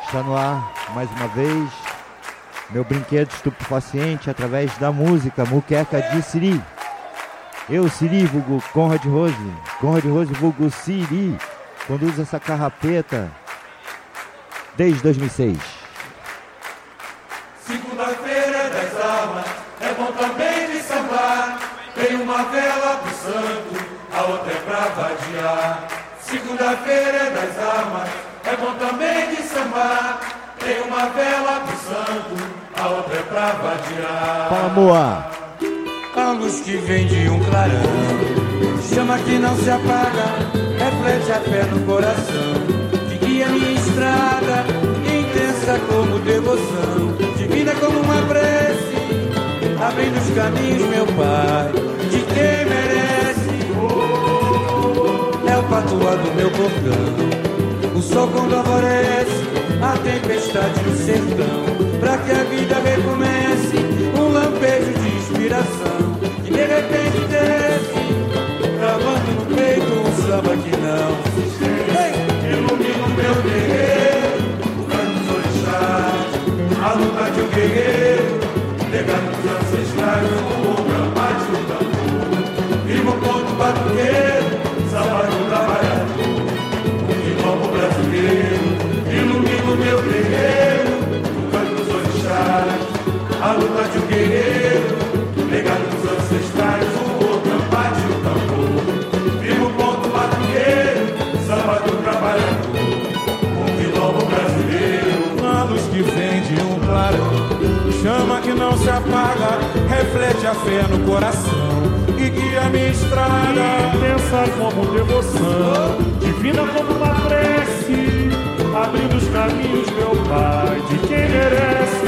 Está no ar, mais uma vez, meu brinquedo estupefaciente através da música Muqueca de Siri. Eu, Siri, vulgo Conrad Rose vulgo Siri, conduzo essa carrapeta desde 2006. Segunda-feira das almas, é bom também de sambar. Tem uma vela pro santo, a outra é pra vadiar. Segunda-feira das almas, é bom também de sambar. Tem uma vela pro santo, a outra é pra vadiar. Fala, Moa! A luz que vem de um clarão, chama que não se apaga, reflete a fé no coração, que guia minha estrada, intensa como devoção, divina como uma prece, abrindo os caminhos, meu Pai, de quem merece. É o patuá do meu cordão, o sol quando alvorece, a tempestade no sertão, pra que a vida recomece, um lampejo de inspiração, que de repente desce, travando no peito um samba que não se esquece. Ilumina o meu terreiro, o canto dos orixás, a luta de um guerreiro, legado dos ancestrais, o ombro bate o tambor, viva o ponto batuqueiro, salva do trabalhador, o quilombo brasileiro. Ilumina o meu terreiro, o canto dos orixás, a luta de um guerreiro, legado dos ancestrais, o outro bate o tambor, viva o ponto batuqueiro, samba do trabalhador, um quilombo brasileiro. A luz que vem de um clarão, chama que não se apaga, reflete a fé no coração, e guia minha estrada, intensa como devoção, divina como uma prece, abrindo os caminhos, meu Pai, de quem merece.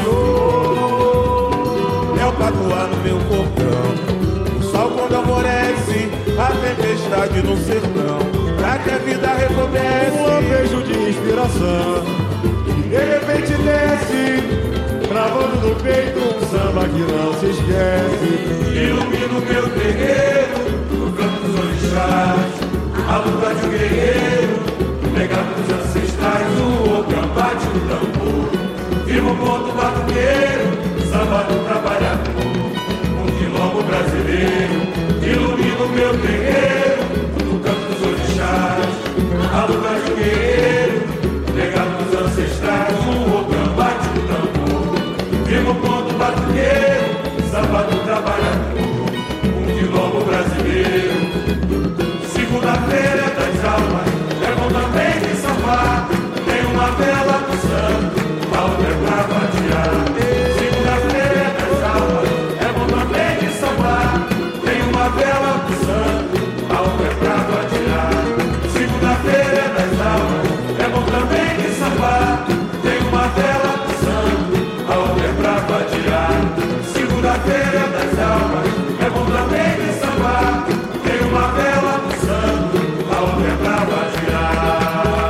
É o patuá no meu portão, o sol quando alvorece, a tempestade no sertão, pra que a vida recomece, um lampejo de inspiração, que de repente desce, travando no peito um samba que não se esquece. Ilumina o meu terreiro, o canto dos orixás, a luta de um guerreiro, legado dos ancestrais, o outro bate o tambor, viva o ponto batuqueiro, samba do trabalhador, um quilombo brasileiro. Ilumina o meu terreiro, o canto dos orixás, a luta de um guerreiro, legado dos ancestrais, o outro bate o tambor, viva o ponto batuqueiro, samba do trabalhador, um quilombo brasileiro. Segunda-feira das almas, é bom também de sambar, tem uma vela do santo, a outra é pra vadiar. Segunda-feira das almas, é bom também de sambar, tem uma vela do santo, a outra é pra vadiar. Segunda-feira das almas, é bom também de sambar, tem uma vela do santo, a outra é pra vadiar. Segunda-feira das almas, é bom também de sambar, tem uma vela do santo, a outra é pra vadiar.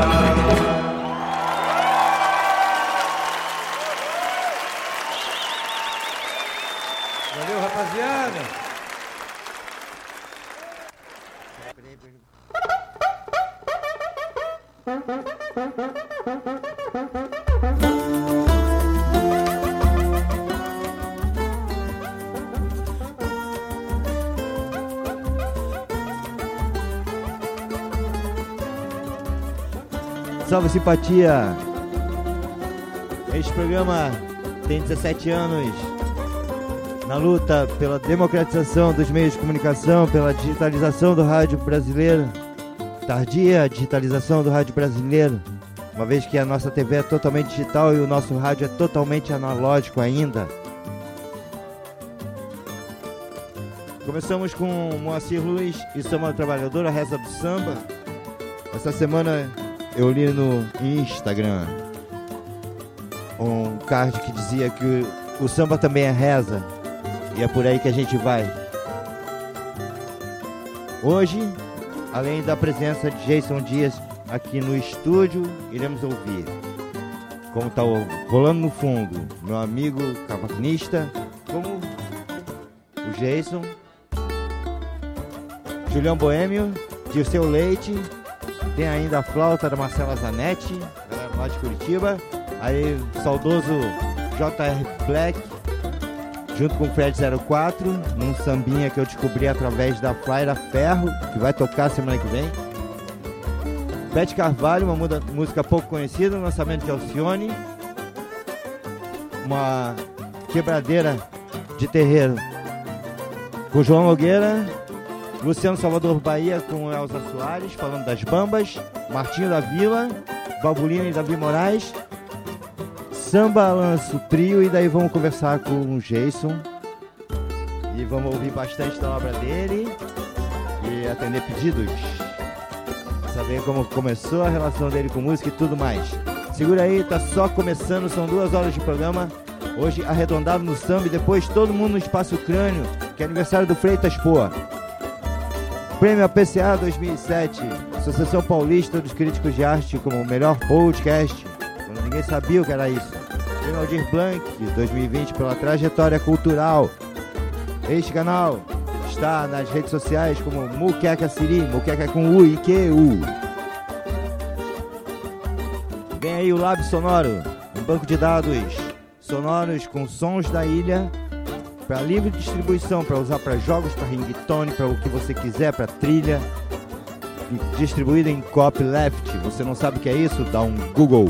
Valeu, rapaziada. Salve, simpatia! Este programa tem 17 anos na luta pela democratização dos meios de comunicação, pela digitalização do rádio brasileiro, tardia digitalização do rádio brasileiro, uma vez que a nossa TV é totalmente digital e o nosso rádio é totalmente analógico ainda. Começamos com Moacir Luiz e Samba do Trabalhador, a Reza do Samba. Essa semana eu li no Instagram um card que dizia que o samba também é reza, e é por aí que a gente vai. Hoje, além da presença de Jason Dias aqui no estúdio, iremos ouvir, como está rolando no fundo, meu amigo cavaquinista, como o Jason, Julião Boêmio, Dirceu Leite, tem ainda a flauta da Marcela Zanetti, galera lá de Curitiba, Aí, saudoso J.R. Black, junto com o Fred 04, num sambinha que eu descobri através da Flaira Ferro, que vai tocar semana que vem. Bete Carvalho, uma música pouco conhecida, um lançamento de Alcione. Uma quebradeira de terreiro com João Nogueira. Luciano Salvador Bahia com Elza Soares, falando das Bambas. Martinho da Vila, Balbulina e Davi Moraes. Samba Lanço Trio, e daí vamos conversar com o Jason e vamos ouvir bastante da obra dele e atender pedidos, saber como começou a relação dele com música e tudo mais. Segura aí, tá só começando, são 2 horas de programa, hoje arredondado no samba e depois todo mundo no Espaço Crânio, que é aniversário do Freitas Poa. Prêmio APCA 2007, Associação Paulista dos Críticos de Arte como o melhor podcast, quando ninguém sabia o que era isso. Prêmio Aldir Blanc 2020 pela trajetória cultural. Este canal está nas redes sociais como Muqueca Siri, Muqueca com U e Q-U. Vem aí o Lab Sonoro, um banco de dados sonoros com sons da ilha para livre distribuição, para usar para jogos, para ringtone, para o que você quiser, para trilha, distribuído em copyleft. Você não sabe o que é isso? Dá um Google.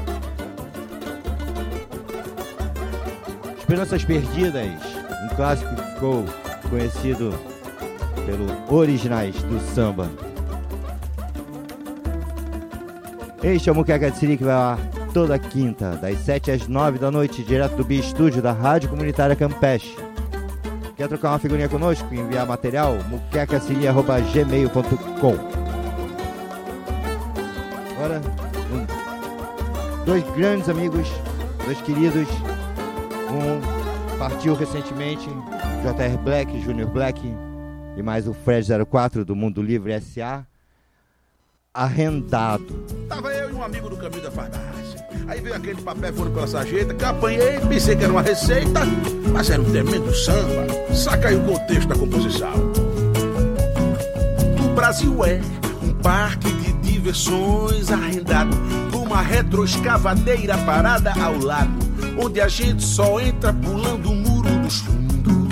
Esperanças Perdidas, um clássico que ficou conhecido pelos originais do samba. Este é o Muqueca de Siri, que vai lá toda quinta, das 7 às 9 da noite, direto do Bi-Estúdio da Rádio Comunitária Campeche. Quer trocar uma figurinha conosco? Enviar material? muquecaciri@gmail.com. Agora, 2 grandes amigos, 2 queridos. Um partiu recentemente, J.R. Black, Junior Black, e mais o Fred 04 do Mundo Livre S.A. Arrendado. Tava eu e um amigo do caminho da farmácia. Aí veio aquele papel furo pela sarjeta que eu apanhei, pensei que era uma receita, mas era um tremendo samba. Saca aí o contexto da composição. O Brasil é um parque de diversões arrendado, com uma retroescavadeira parada ao lado, onde a gente só entra pulando o muro dos fundos.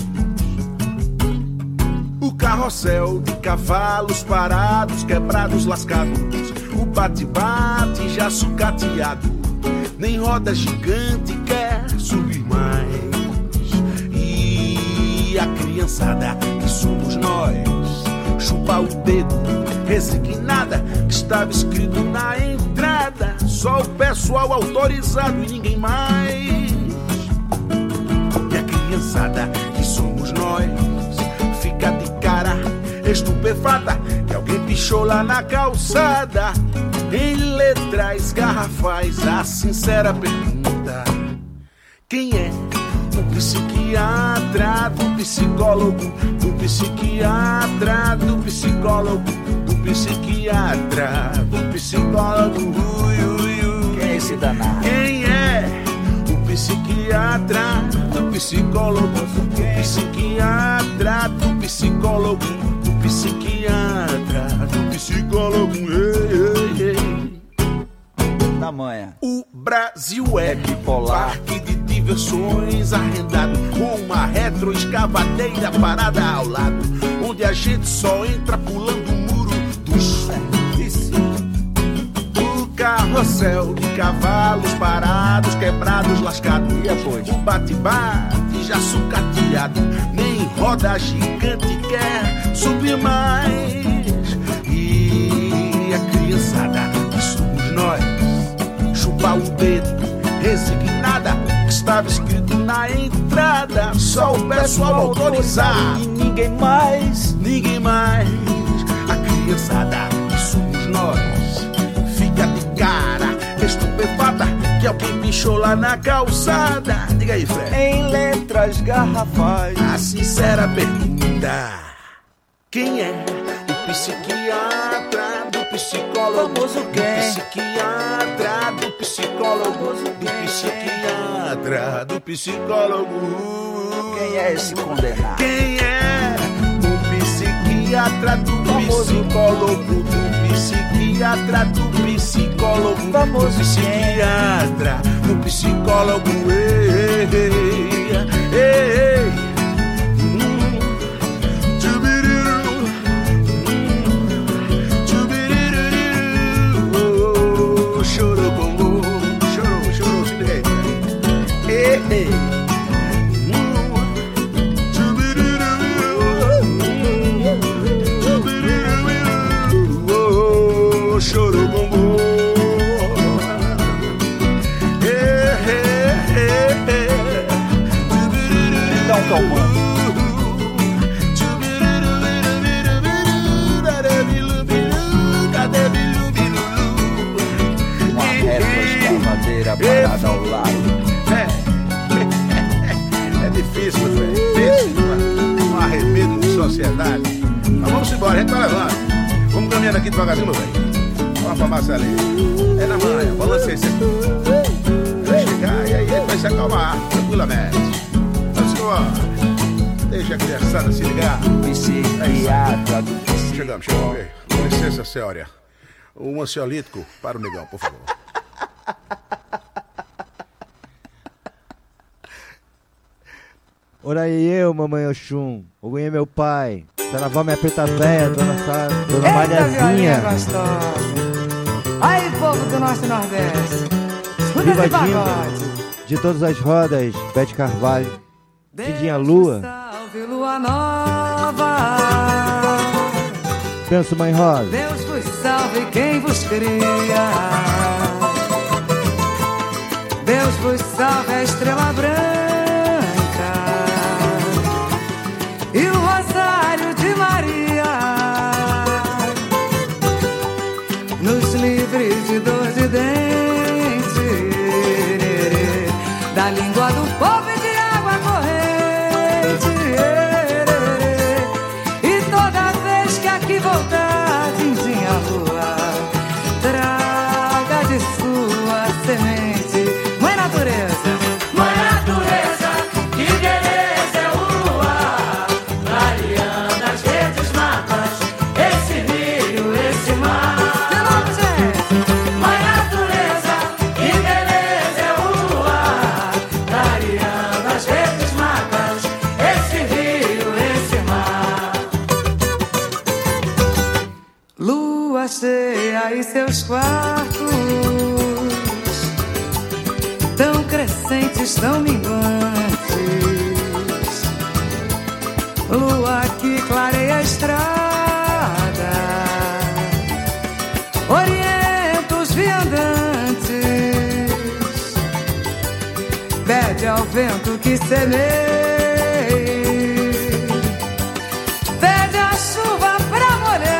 O carrossel de cavalos parados, quebrados, lascados, o bate-bate já sucateado, nem roda gigante quer subir mais. E a criançada que somos nós, chupa o dedo, resignada, que estava escrito na entrada, só o pessoal autorizado e ninguém mais. E a criançada que somos nós fica de cara estupefata que alguém pichou lá na calçada, em letras garrafais, a sincera pergunta: quem é o psiquiatra do psicólogo, do psiquiatra do psicólogo, do psiquiatra do psicólogo? Quem é esse danado? Quem é o psiquiatra do psicólogo, do psiquiatra do psicólogo, do psiquiatra do psicólogo? Ei. Na manhã. O Brasil é bipolar, parque de diversões arrendado, com uma retroescavadeira parada ao lado, onde a gente só entra pulando o muro dos fundos. O carrossel de cavalos parados, quebrados, lascados, o bate-bate já sucateado, nem roda gigante quer subir mais. E a criançada que somos nós, chupa o dedo, resignada, que estava escrito na entrada, só o pessoal autorizado e ninguém mais, ninguém mais. A criançada que somos nós fica de cara estupefata que alguém pichou lá na calçada. Diga aí, Fred. Em letras garrafais, a sincera pergunta: quem é o psiquiatra do psicólogo? Famoso quem? Do psiquiatra do psicólogo, do psiquiatra do psicólogo. Quem é esse condenado? Quem é o psiquiatra psiquiatra, do psicólogo, do psiquiatra, do psicólogo, do psiquiatra, do psicólogo, ei, ei, ei. Parada ao lado. É difícil, meu velho. Difícil, um arremedo de sociedade. Mas vamos embora, a gente vai levando. Vamos caminhando aqui devagarzinho, meu velho. Vamos pra massa ali. É na manhã, balancei isso aqui. Vai chegar e aí ele vai se acalmar, tranquilamente. Vamos embora. Deixa a criançada se ligar. Psiquiatra. Chegamos. Com licença, senhora. Um ansiolítico para o negão, por favor. Ora aí eu, mamãe Oxum, Ogunhê meu pai, Saravó minha preta véia, dona Mariazinha. Aí, povo do nosso Nordeste, escuta Viva esse pagode. De todas as rodas, Bete Carvalho, Cidinha Lua. Salve lua nova. Penso, mãe Rosa. Deus vos salve quem vos cria. Deus vos salve a estrela branca e o rosário de Maria, nos livre de dor de dente, da língua do povo e de água corrente. E toda vez que aqui voltar, Dindinha Lua, traga de sua semente, Mãe Natureza. Mãe Natureza, que beleza é o luar, clareando as verdes matas, esse rio, esse mar. De novo, gente. Mãe Natureza, que beleza é o luar, clareando as verdes matas, esse rio, esse mar. Lua cheia e seus quartos, tão crescentes, tão minguantes. Lua que clareia a estrada, orienta os viandantes, pede ao vento que semeie, pede a chuva pra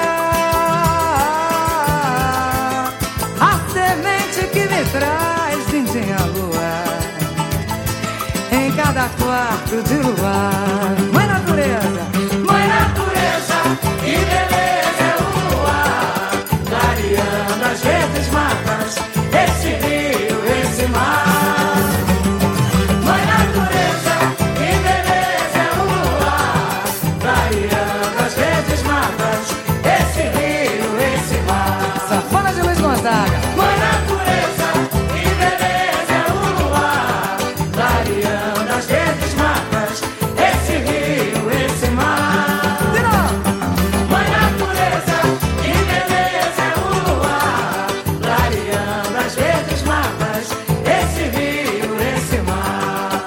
molhar a semente que me traz, Dindinha Lua, em cada quarto de luar. Mãe Natureza, Mãe Natureza, que beleza é o luar, clareando as verdes matas, esse rio, esse mar. Mãe Natureza, que beleza é o luar, clareando as verdes matas, esse rio, esse mar. Sanfona de Luiz Gonzaga. Mãe Natureza, que beleza é o luar, clareando as verdes matas, esse rio, esse mar. De novo. Mãe Natureza, que beleza é o luar, clareando as verdes matas, esse rio, esse mar.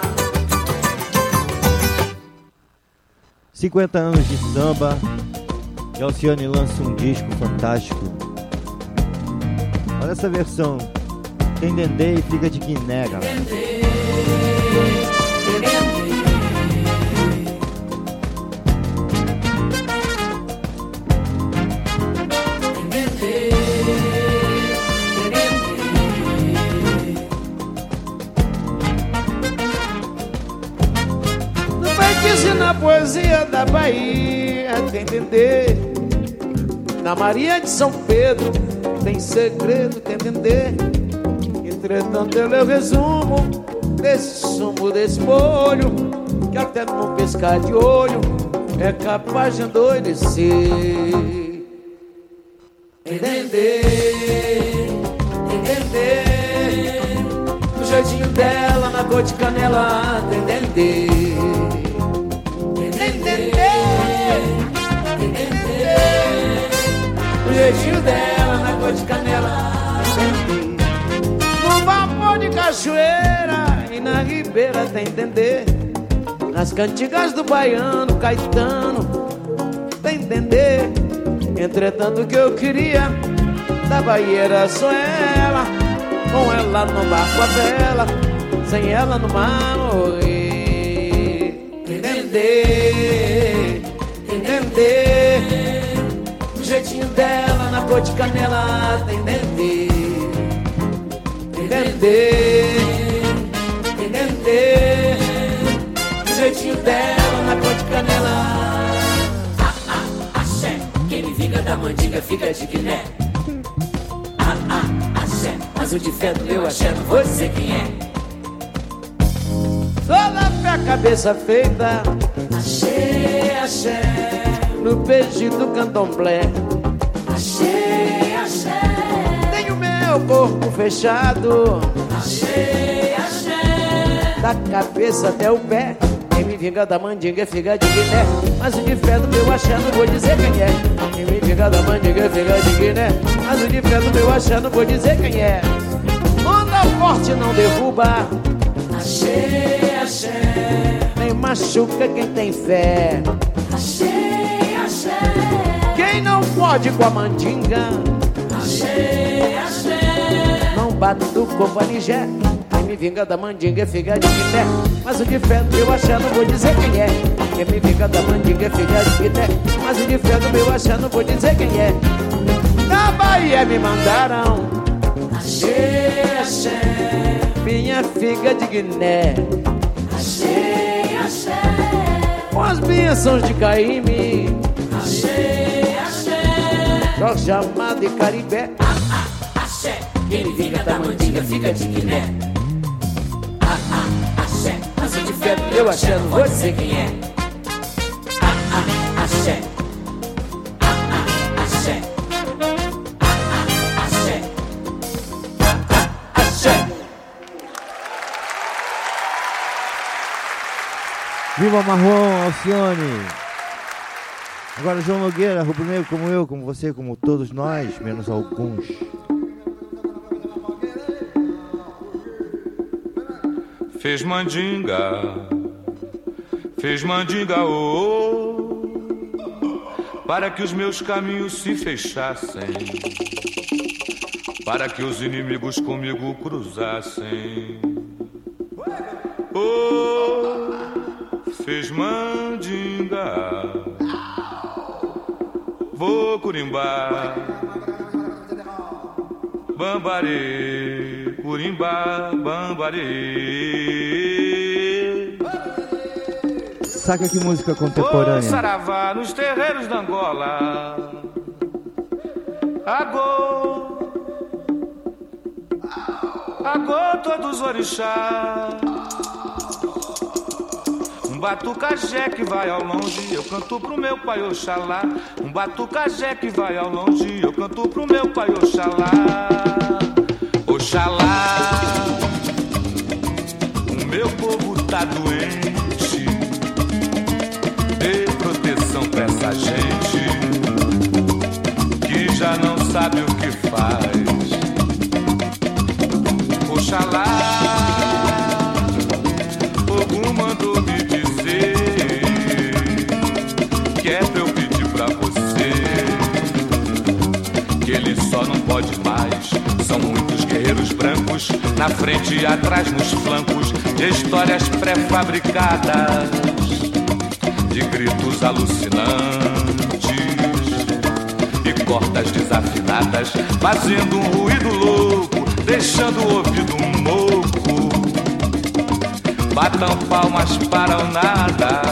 50 anos de samba, e Alcione lança um disco fantástico. Olha essa versão, tem dendê e fica de Guiné, galera. No feitiço e na poesia da Bahia tem dendê, na Maria de São Pedro tem segredo, tem dendê. Entretanto eu levo resumo desse sumo, desse molho, que até num pescar de olho é capaz de endoidecer. Entender, entender o jeitinho dela na cor de canela. Entender, entender, entender o jeitinho dela na cor de canela. Entender. No vapor de cachoeira e na ribeira tem entender. Nas cantigas do baiano Caetano tem entender. Entretanto o que eu queria da Bahia era só ela, com ela no barco a vela, sem ela no mar morrer. Entender, entender o jeitinho dela na cor de canela. Entender, entender, entender o jeitinho dela na cor de canela. Quem me vinga da mandinga fica de guiné. Axé, mas o de fé do meu axé não vou dizer quem é. Toda a cabeça feita, axé, axé, no beijo do candomblé. Axé, axé, tenho meu corpo fechado. Axé, axé, da cabeça até o pé. Quem me vinga da mandinga fica de guiné, mas o de fé do meu axé não vou dizer quem é. Quem me vinga da mandinga fica de guiné, mas o de fé do meu axé não vou dizer quem é. Onda forte não derruba, axé, axé, nem machuca quem tem fé. Axé, axé, quem não pode com a mandinga, axé, axé, não bate do corpo a nigé. Me vinga da mandinga fica de guiné, mas o de fé do meu axé não vou dizer quem é. Quem me vinga da mandinga fica de guiné, mas o de fé do meu axé não vou dizer quem é. Na Bahia me mandaram axé, axé, minha figa de Guiné. Axé, axé, com as bênçãos de Caíme. Axé, axé, Jorge Amado e Caribé. Axé, quem me vinga da mandinga fica de Guiné. Axé, mas o de fé do meu axé não vou dizer quem é. Axé, axé, axé, axé. Viva Marrom, Alcione. Agora João Nogueira, rubro-negro como eu, como você, como todos nós, menos alguns. Fez mandinga, oh, para que os meus caminhos se fechassem, para que os inimigos comigo cruzassem. Oh, fez mandinga, vou curimbar, bambarê, curimbá, bambarê. Saca que música contemporânea. Saravá nos terreiros da Angola. Agô, agô todos os orixás. Um batucajé que vai ao longe, eu canto pro meu pai Oxalá. Um batucajé que vai ao longe, eu canto pro meu pai Oxalá. Oxalá, o meu povo tá doente. Dê proteção pra essa gente que já não sabe o que faz. Oxalá, Ogum mandou me dizer que é pra eu pedir pra você que ele só não pode mais. São muitos guerreiros brancos na frente e atrás nos flancos de histórias pré-fabricadas, de gritos alucinantes e cordas desafinadas, fazendo um ruído louco, deixando o ouvido moco. Batam palmas para o nada.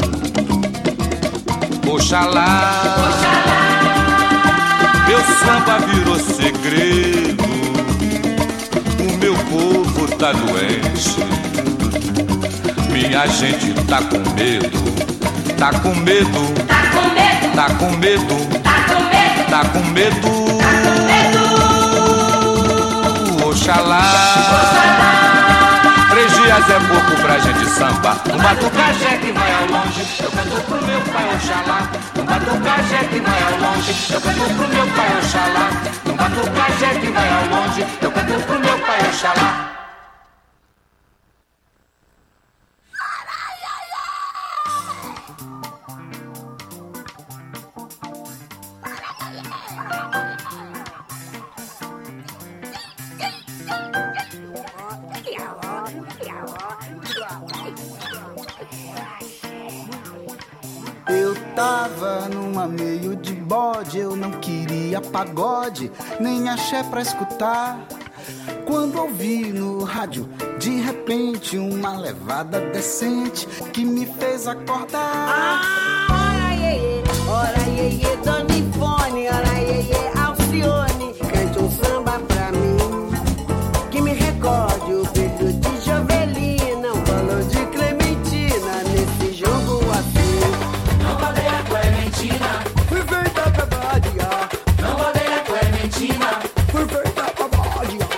Oxalá, Oxalá, meu samba virou segredo. O meu povo tá doente, minha gente tá com medo. Tá com medo, tá com medo, tá com medo, tá com medo, tá com medo, tá com medo. Oxalá, Oxalá. 3 dias é pouco pra gente samba. Um batucajé que vai ao longe, eu canto pro meu pai Oxalá. Um batucajé que vai ao longe, eu canto pro meu pai Oxalá. Um batucajé que vai ao longe, eu canto pro meu pai Oxalá. Eu tava numa meio de bode, eu não queria pagode, nem axé pra escutar. Quando ouvi no rádio, de repente, uma levada decente que me fez acordar. Ora iê, Dona Ivone, ora iê, Alcione, cante um samba pra mim, que me recorde o brilho de Jovelina, um bolo de Clementina, nesse jogo assim. Não vadeia Clementina, fui feita pra vadiar. Não vadeia Clementina, fui feita pra vadiar.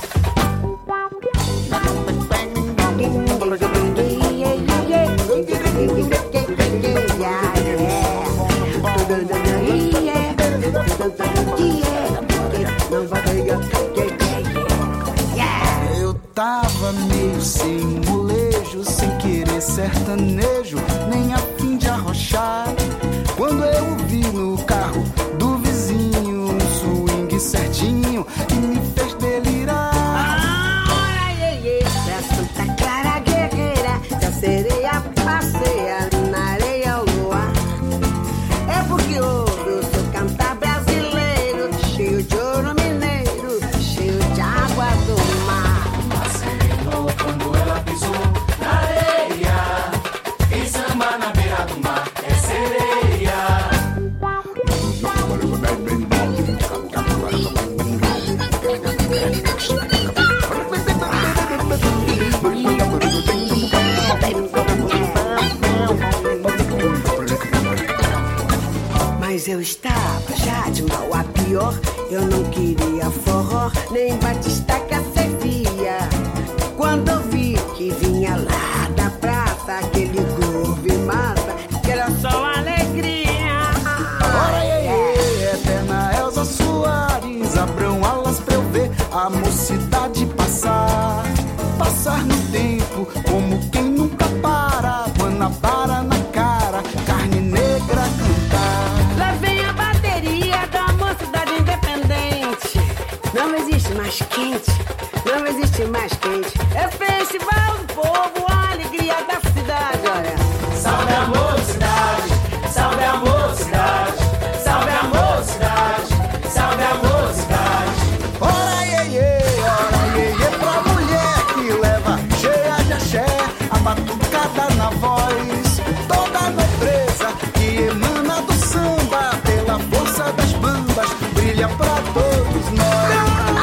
Eu tava meio sem molejo, sem querer sertanejo, nem a fim de arrochar. Quando eu vi no carro do vizinho um swing certinho que me fez delirar. Ora iê, pra Santa Clara Guerreira, se a sereia passeia na areia ao luar. É porque ouve o seu cantar brasileiro, cheio de ouro mineiro, cheio de água do mar. acenou quando ela pisou na areia. Quem samba na beira do mar é sereia. Mas eu estava já de mal a pior. Eu não queria forró, nem batistaca servia. Quando eu vi que vinha lá da praça aquele groove massa, que era só alegria. Ora iê, eterna Elza Soares, abram alas pra eu ver a mocidade passar. Passar no tempo como quem nunca para, Guanabara na cara, carne negra cantar. Lá vem a bateria da mocidade independente. Não existe mais quente, não existe mais quente. É festival do povo, a alegria da cidade, olha. Salve a mocidade, salve a mocidade, salve a mocidade, salve a mocidade. Ora iê, pra mulher que leva cheia de axé, a batucada na voz, toda a nobreza que emana do samba, pela força das bambas, brilha pra todos nós.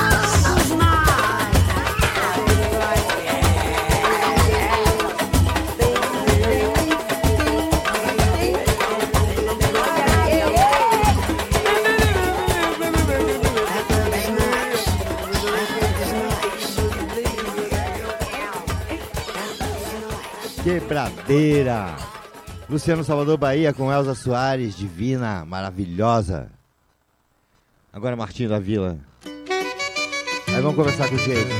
Quebradeira. Luciano Salvador Bahia com Elza Soares, divina, maravilhosa. Agora Martinho da Vila. Aí vamos conversar com o jeito.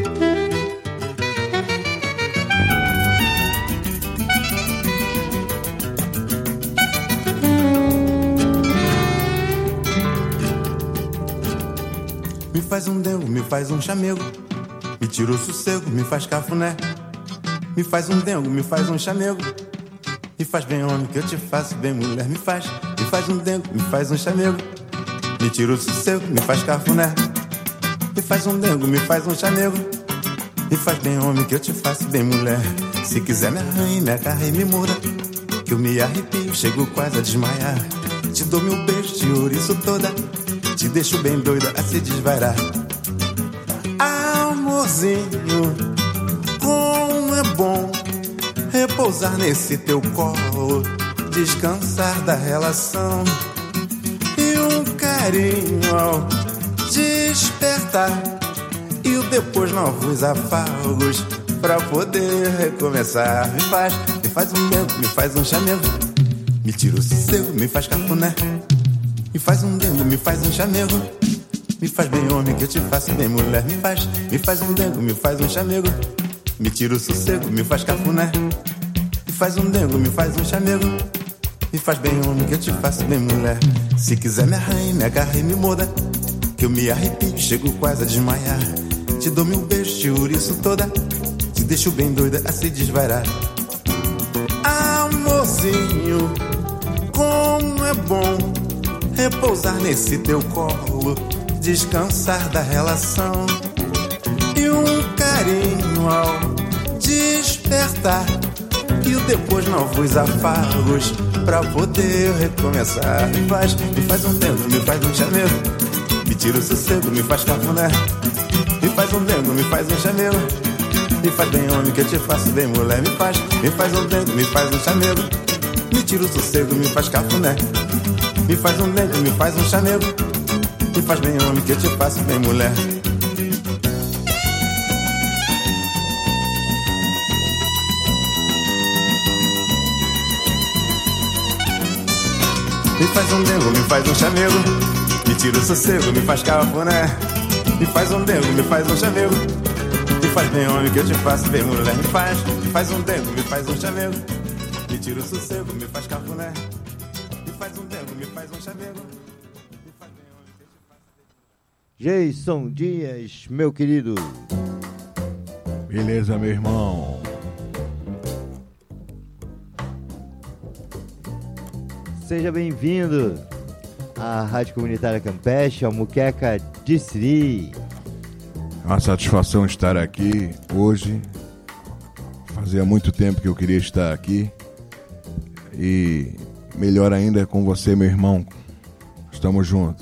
Me faz um dengo, me faz um chamego, me tira o sossego, me faz cafuné. Me faz um dengo, me faz um chamego, me faz bem homem que eu te faço bem mulher. Me faz um dengo, me faz um chamego, me tira o sossego, me faz cafuné. Me faz um dengo, me faz um chamego, me faz bem homem que eu te faço bem mulher. Se quiser me arranhe, me agarre e me morda, que eu me arrepio, chego quase a desmaiar. Te dou meu beijo, te ouriço toda, te deixo bem doida a se desvairar. Amorzinho, como é bom repousar nesse teu colo, descansar da relação e um carinho ao despertar e o depois novos afagos pra poder recomeçar. Me faz um dengo, me faz um chamego, me tira o sossego, me faz cafuné. Me faz um dengo, me faz um chamego, me faz bem homem que eu te faço bem mulher. Me faz um dengo, me faz um chamego, me tira o sossego, me faz cafuné. Me faz um dengo, me faz um chamego, me faz bem homem que eu te faço bem mulher. Se quiser me arranhe, me agarre e me morda, que eu me arrepio, chego quase a desmaiar. Te dou meu beijo, te ouriço toda, te deixo bem doida a se desvairar. Amorzinho, como é bom repousar nesse teu colo, descansar da relação e um carinho ao despertar e o depois novos afagos pra poder recomeçar. Me faz um dengo, me faz um chamego, me tira o sossego, me faz cafuné. Me faz um dengo, me faz um chamego, me faz bem homem que eu te faço bem mulher. Me faz um dengo, me faz um chamego, me tira o sossego, me faz cafuné. Me faz um dengo, me faz um chamego, me faz bem homem que eu te faço bem mulher. Me faz um dengo, me faz um chamego, me tira o sossego, me faz cafuné. Me faz um dengo, me faz um chamego, me faz bem homem que eu te faço bem mulher. Me faz um dengo, me faz um chamego, me tira o sossego, me faz cafuné. Me faz um dengo, me faz um chamego, me faz bem homem que eu te faço bem mulher. Jason Dias, meu querido. Beleza, meu irmão. Seja bem-vindo à Rádio Comunitária Campeche, ao Muqueca de Siri. É uma satisfação estar aqui hoje. Fazia muito tempo que eu queria estar aqui. E melhor ainda com você, meu irmão. Estamos juntos.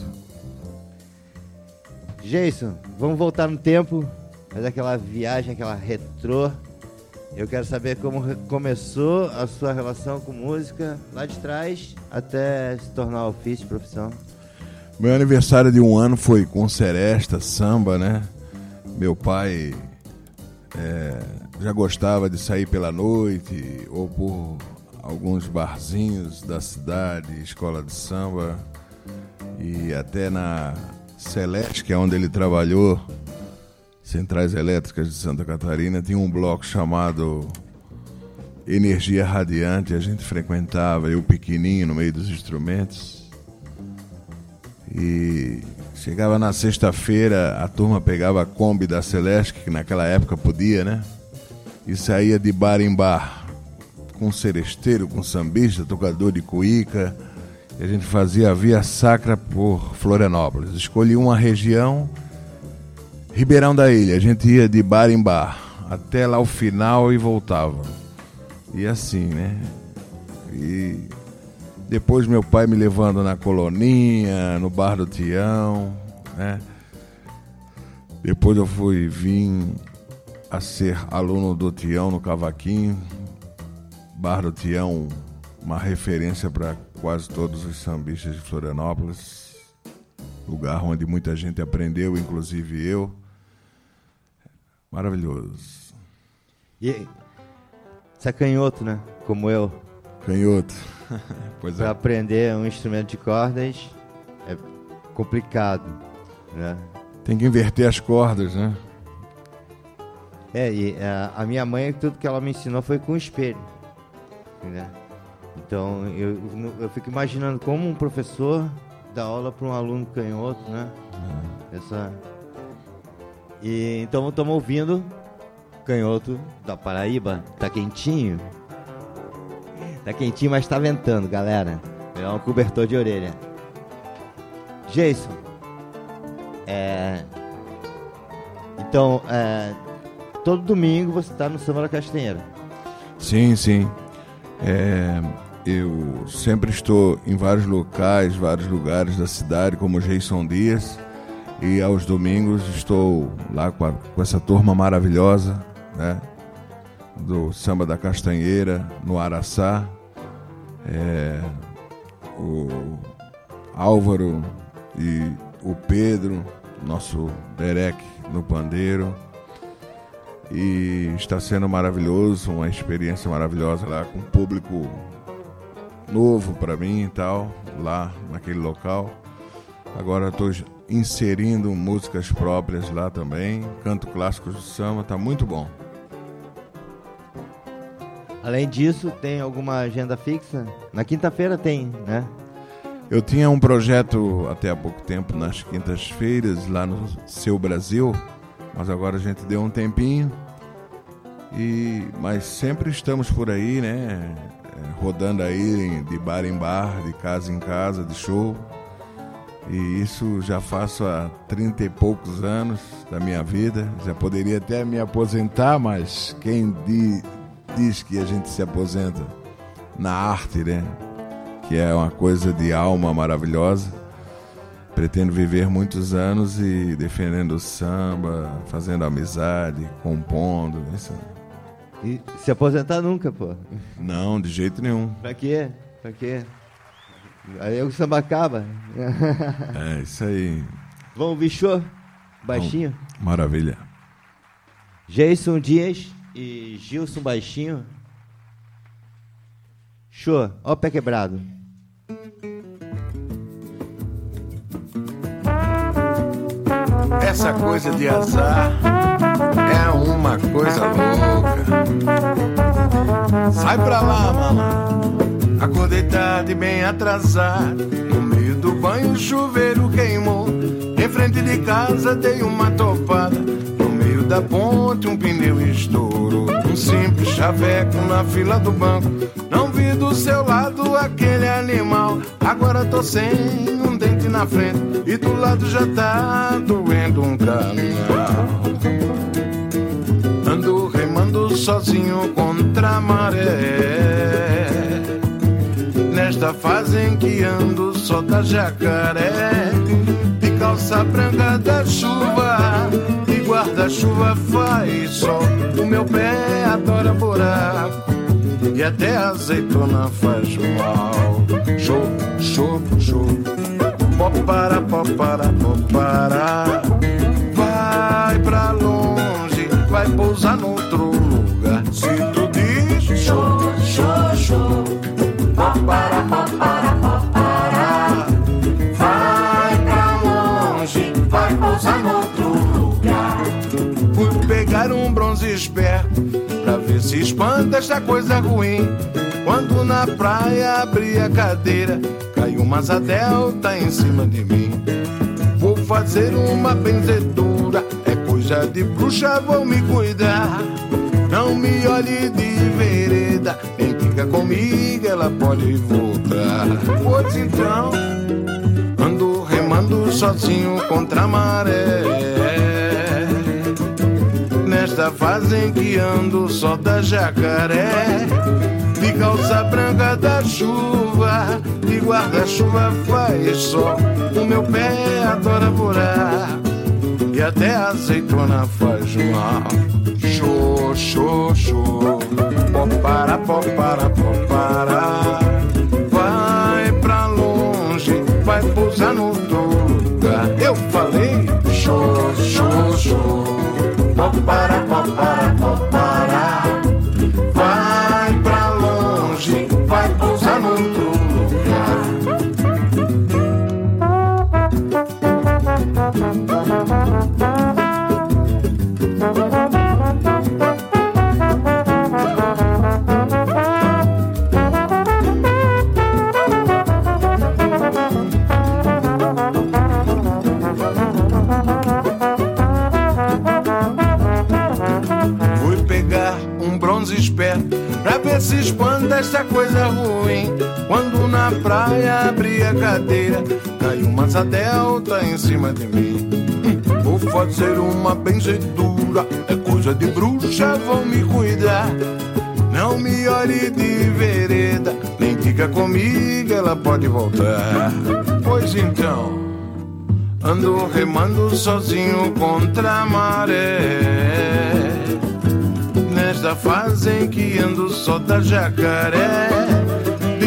Jason, vamos voltar no tempo, fazer aquela viagem, aquela retrô. Eu quero saber como começou a sua relação com música lá de trás até se tornar ofício, profissão. Meu aniversário de 1 ano foi com seresta, samba, né? Meu pai já gostava de sair pela noite ou por alguns barzinhos da cidade, escola de samba. E até na Celeste, que é onde ele trabalhou, Centrais Elétricas de Santa Catarina, tinha um bloco chamado Energia Radiante. A gente frequentava, eu pequenininho no meio dos instrumentos. E chegava na sexta-feira, a turma pegava a Kombi da Celeste, que naquela época podia, né? E saía de bar em bar, com seresteiro, com sambista, tocador de cuíca. E a gente fazia a via sacra por Florianópolis. Escolhi uma região, Ribeirão da Ilha. A gente ia de bar em bar, até lá o final e voltava. E assim, né? E depois meu pai me levando na Coloninha, no Bar do Tião, né? Depois eu vim a ser aluno do Tião no Cavaquinho. Bar do Tião, uma referência para quase todos os sambistas de Florianópolis. Lugar onde muita gente aprendeu, inclusive eu. Maravilhoso. E você é canhoto, né? Como eu. Canhoto. Pois pra aprender um instrumento de cordas é complicado, né? Tem que inverter as cordas, né? E a minha mãe, tudo que ela me ensinou foi com espelho, né? Então eu fico imaginando como um professor dá aula para um aluno canhoto, né? E então estamos ouvindo Canhoto da Paraíba. Tá quentinho? Tá quentinho, mas tá ventando, galera. É um cobertor de orelha. Jason, então, todo domingo você tá no Samba da Castanheira. Sim, sim. Eu sempre estou em vários locais, vários lugares da cidade, como Jason Dias. E aos domingos estou lá com essa turma maravilhosa, né? Do Samba da Castanheira, no Araçá. o Álvaro e o Pedro, nosso Derek no pandeiro. E está sendo maravilhoso, uma experiência maravilhosa lá, com público novo para mim e tal, lá naquele local. Agora estou inserindo músicas próprias lá também, canto clássicos do samba, tá muito bom. Além disso, tem alguma agenda fixa? Na quinta-feira tem, né? Eu tinha um projeto até há pouco tempo nas quintas-feiras lá no Seu Brasil, mas agora a gente deu um tempinho, mas sempre estamos por aí, né? Rodando aí de bar em bar, de casa em casa, de show. E isso já faço há 30 e poucos anos da minha vida. Já poderia até me aposentar, mas quem diz que a gente se aposenta na arte, né? Que é uma coisa de alma maravilhosa. Pretendo viver muitos anos e defendendo o samba, fazendo amizade, compondo. Isso. E se aposentar nunca, pô? Não, de jeito nenhum. Pra quê? Pra quê? Aí o samba acaba. É, isso aí. Vamos ouvir show? Baixinho? Maravilha. Jason Dias e Gilson Baixinho. Show. Ó o pé quebrado. Essa coisa de azar é uma coisa louca. Sai pra lá, malandro. Acordei tarde, bem atrasado. No meio do banho, o chuveiro queimou. Em frente de casa, dei uma topada. No meio da ponte, um pneu estourou. Um simples chaveco na fila do banco. Não vi do seu lado aquele animal. Agora tô sem um dente na frente. E do lado já tá doendo um canal. Ando remando sozinho contra a maré. Nesta fase em que ando só da jacaré. De calça branca da chuva e guarda-chuva faz sol. O meu pé adora buraco e até azeitona faz mal. Show, show, show. Popara, popara, popara. Vai pra longe, vai pousar noutro lugar. Se tu diz show, show, show. Popara, popara, popara. Vai pra longe, vai pousar noutro lugar. Fui pegar um bronze esperto pra ver se espanta esta coisa ruim. Quando na praia abri a cadeira, caiu uma asa delta em cima de mim. Vou fazer uma benzedura, é coisa de bruxa, vou me cuidar. Não me olhe de vereda, nem fica comigo, ela pode voltar. Pois então, ando remando sozinho contra a maré. Nesta fase em que ando só da jacaré. De calça branca da chuva, de guarda-chuva faz sol. O meu pé adora voar e até a azeitona faz mal. Show, show, show. Popara, popara, popara. Vai pra longe, vai pousar no outro lugar. Eu falei show, show, show. Popara, popara, popara. Vai pra longe, vai pousar no outro lugar. Fui pegar um bronze esperto pra ver se espanta essa coisa ruim. Quando na praia abri a cadeira, caiu uma asa delta em cima de mim. Vou fazer uma benzedura, é coisa de bruxa, vou me cuidar. Não me olhe de vereda, nem fica comigo, ela pode voltar. Pois então, ando remando sozinho contra a maré. Nesta fase em que ando só da jacaré. De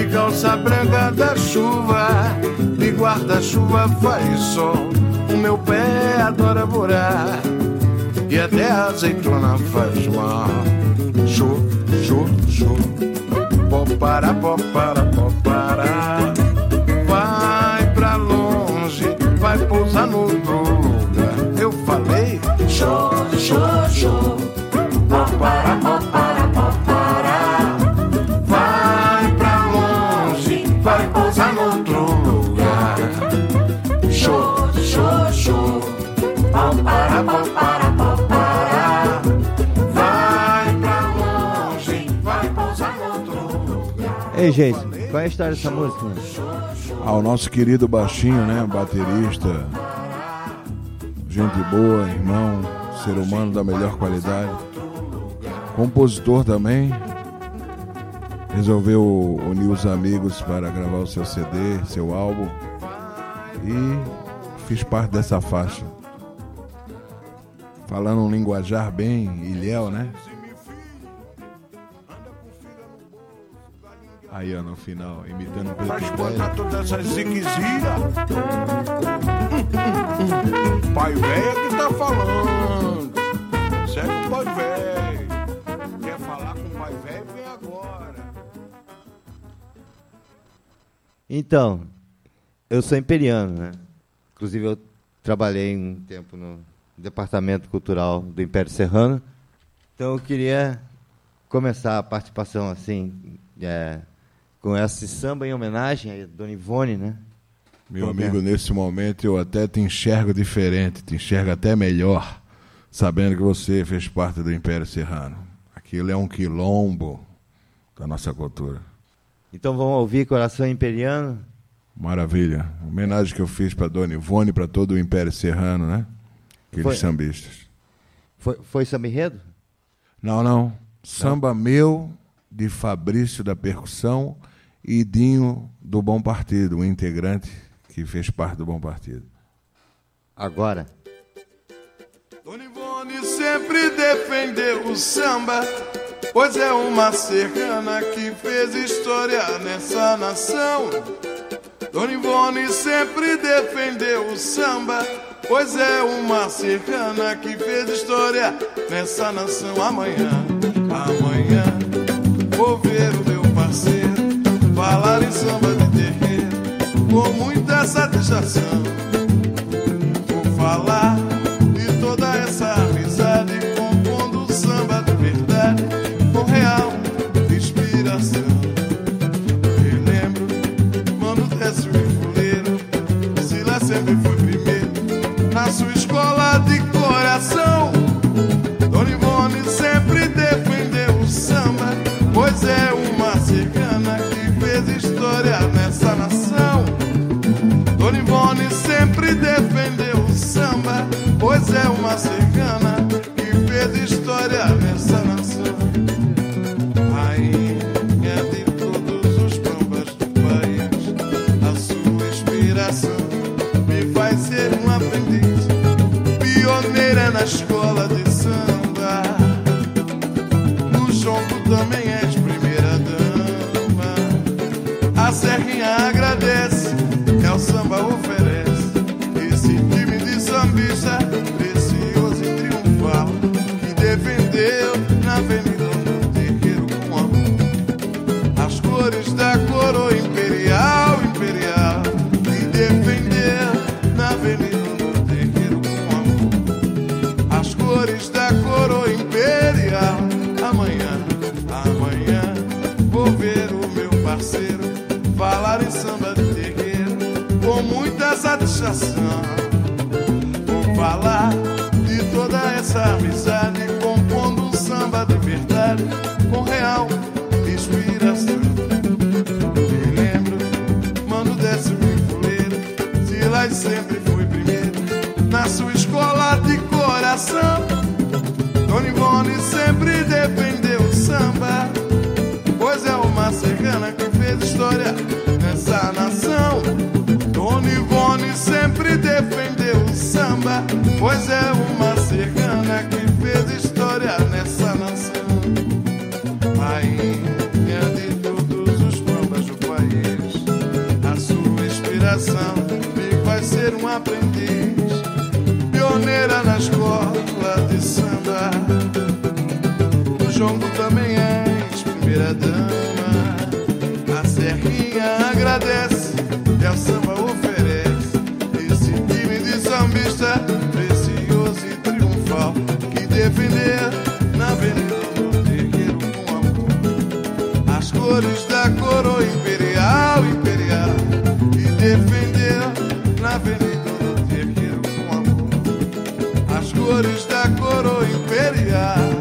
calça branca da chuva, de guarda-chuva faz sol. O meu pé adora morar e até a azeitona faz mal. Show, show, show. Popara, popara, popara. Vai pra longe, vai pousar no outro lugar. Eu falei show, show, show. Popara, popara, popara. Vai pra longe, vai pousar no outro lugar. Show, show, show. Popara, popara, popara. Vai pra longe, vai pousar no outro lugar. Ei, gente, qual é a história dessa música? Ao nosso querido baixinho, né? Baterista, gente boa, irmão, ser humano da melhor qualidade, compositor também, resolveu unir os amigos para gravar o seu CD, seu álbum, e fiz parte dessa faixa. Falando um linguajar bem ilhéu, né? Aí, ó, no final, imitando o Preto Faz Velho. conta todas essas ziquezias. Pai velho que tá falando. Segue o pai velho. Quer falar com o pai velho? Vem agora. Então, eu sou imperiano, né? Inclusive, eu trabalhei um tempo no Departamento Cultural do Império Serrano. Então, eu queria começar a participação, assim, com esse samba em homenagem a Dona Ivone, né? Meu amigo, nesse momento eu até te enxergo diferente, te enxergo até melhor, sabendo que você fez parte do Império Serrano. Aquilo é um quilombo da nossa cultura. Então vamos ouvir Coração Imperiano? Maravilha. Homenagem que eu fiz para Dona Ivone, para todo o Império Serrano, né? Aqueles sambistas. Foi samba enredo? Não. Samba meu, de Fabrício da percussão e Dinho do Bom Partido, um integrante que fez parte do Bom Partido. Agora. Dona Ivone sempre defendeu o samba, pois é uma serrana que fez história nessa nação. Dona Ivone sempre defendeu o samba, pois é uma serrana que fez história nessa nação. Amanhã vou ver o meu parceiro falar em samba de terreiro com muita satisfação. Vou falar de toda essa amizade, compondo samba de verdade com real inspiração. Relembro, Mano Décio e Fuleiro, Sila sempre foi primeiro na sua escola de coração. Dona Ivone sempre defendeu o samba, pois é uma serrana que fez história nessa nação. Dona Ivone sempre defendeu o samba, pois é uma serrana que fez história nessa nação. Rainha de todos os bambas do país, a sua inspiração me faz ser um aprendiz, pioneira na escola de samba. No jongo também és primeira dama. A serrinha agradece, é o samba oferece esse time de sambista precioso e triunfal, que defendeu na avenida do terreiro com amor as cores da coroa imperial, que defendeu na avenida do terreiro com amor as cores da coroa imperial. Amanhã vou ver o meu parceiro falar em samba de terreiro com muita satisfação. Vou falar de toda essa amizade, compondo um samba de verdade com real inspiração. Me lembro, Mano Décio e Fuleiro, Silas sempre foi primeiro na sua escola de coração. Dona Ivone sempre defendeu o samba, pois é uma serrana que fez história nessa nação. Dona Ivone sempre defendeu o samba, pois é uma serrana que fez história nessa nação. Rainha de todos os bambas do país, um aprendiz, pioneira na escola de samba. O jongo também és primeira dama. A Serrinha agradece e ao samba oferece esse time de sambista precioso e triunfal que defender na avenida do terreiro com amor as cores da coroa imperial, imperial, e defender na avenida do terreiro com amor as cores da coroa imperial.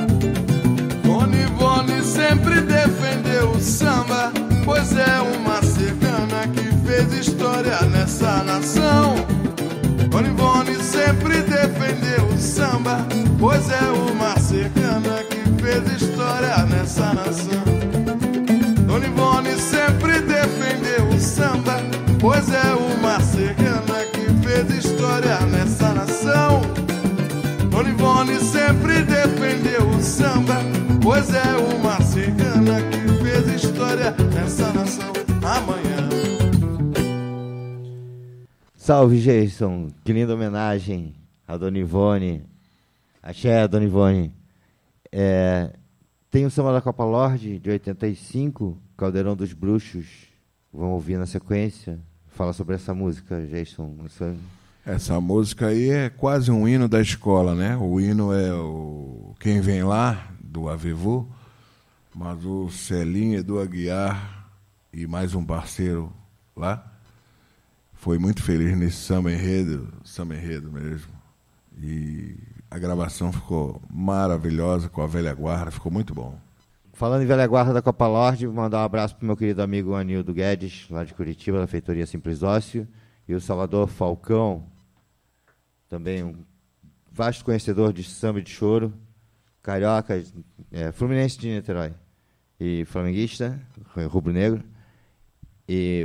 Boni sempre defendeu o samba, pois é uma serrana que fez história nessa nação. Boni sempre defendeu o samba, pois é uma serrana que fez história nessa nação. Boni sempre defendeu o samba, pois é uma serrana que fez história nessa nação. Boni sempre defendeu o samba, pois é uma cigana que fez história nessa nação. Amanhã. Salve, Jason. Que linda homenagem a Dona Ivone. Axé, Dona Ivone. Tem o samba da Copa Lorde, de 85, Caldeirão dos Bruxos. Vamos ouvir na sequência. Fala sobre essa música, Jason. Essa música aí é quase um hino da escola, né? O hino é o Quem Vem Lá, do Avevu, mas o Celinho, Edu Aguiar e mais um parceiro lá foi muito feliz nesse samba enredo mesmo. E a gravação ficou maravilhosa com a velha guarda, ficou muito bom. Falando em velha guarda da Copa Lorde, vou mandar um abraço para o meu querido amigo Anildo Guedes, lá de Curitiba, da Feitoria Simples Ócio, e o Salvador Falcão, também um vasto conhecedor de samba e de choro, carioca, fluminense de Niterói, e flamenguista, rubro-negro. E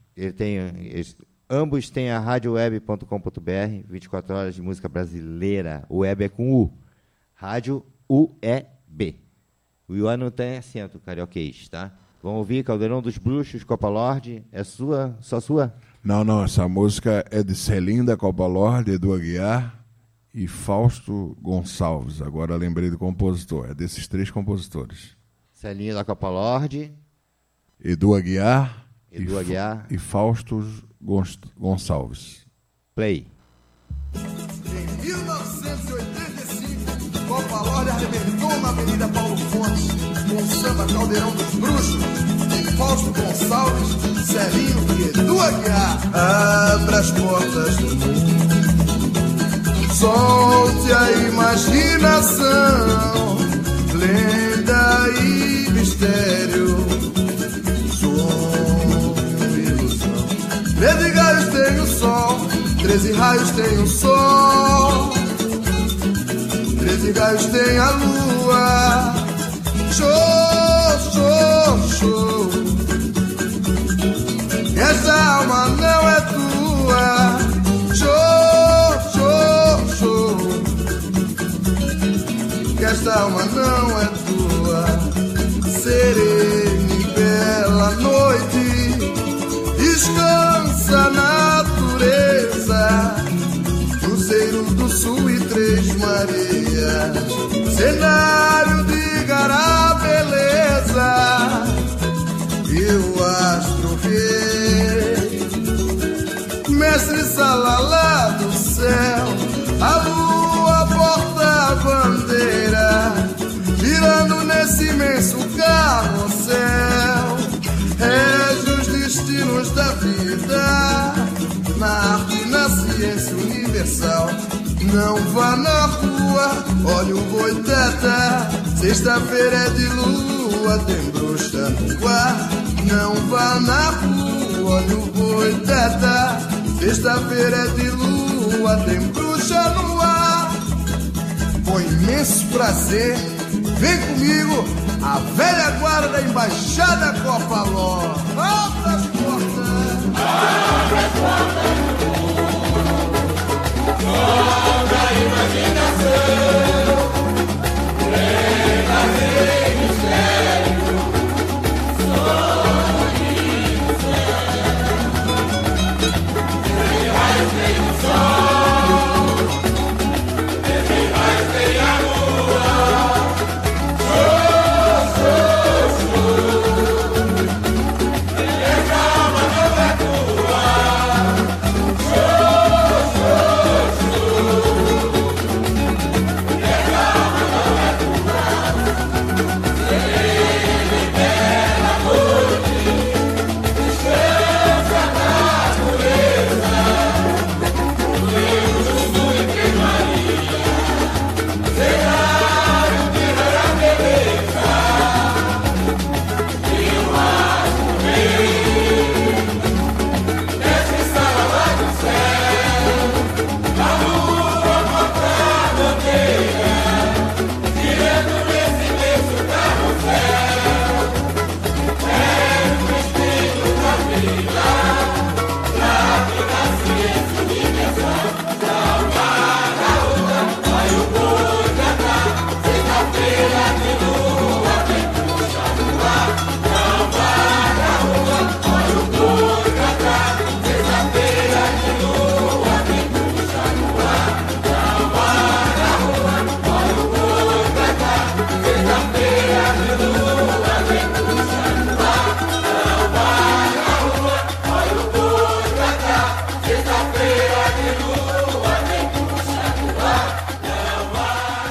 ambos têm a radioweb.com.br, 24 horas de música brasileira. O web é com U. Rádio UEB. O Ian não tem acento, carioquês, tá? Vamos ouvir Caldeirão dos Bruxos, Copa Lorde. É sua? Só sua? Não, essa música é de Celinho da Copa Lorde, Edu Aguiar e Fausto Gonçalves. Agora lembrei do compositor. É desses três compositores. Celinho da Copa Lorde, Edu Aguiar e Fausto Gonçalves. Play. Em 1985, Copa Lorde arrebentou na Avenida Paulo Fontes com o samba Caldeirão dos Bruxos de Fausto Gonçalves, Celinho e Edu Aguiar. Abra as portas do mundo, solte a imaginação, lenda e mistério, sonho e ilusão. 13 raios tem o sol, 13 raios tem o sol, 13 raios tem a lua. Show, show, show. Essa alma não é tua. Show, show, show. Esta alma não é tua. Serena e bela noite, descansa a natureza. Cruzeiro do Sul e Três Marias, cenário de gará beleza. E o astro rei, mestre Salalá do céu, a lua porta a bandeira, girando nesse imenso carrossel. Rege os destinos da vida, na arte e na ciência universal. Não vá na rua, olha o boiteta, sexta-feira é de lua, tem bruxa no ar. Não vá na rua, olha o boiteta, sexta-feira é de lua, tem bruxa no ar. Com imenso prazer, vem comigo, a velha guarda da Embaixada Copa Lorde. Abra as portas! Abra as portas! Toda a imaginação, lenda e mistério, sonho e céu.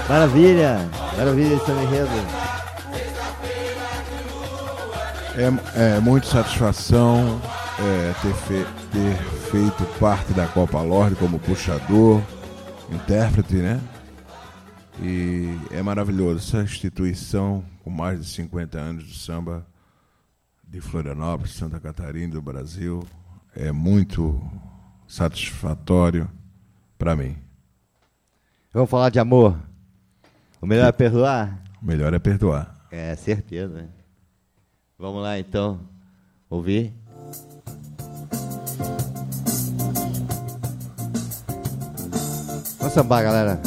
Maravilha, maravilha esse enredo. É muita satisfação ter feito parte da Copa Lorde como puxador, intérprete, né? E é maravilhoso essa instituição com mais de 50 anos de samba de Florianópolis, Santa Catarina, do Brasil. É muito satisfatório para mim. Vamos falar de amor. O melhor é perdoar? O melhor é perdoar. É, certeza, né? Vamos lá, então. Ouvir? Vamos sambar, galera.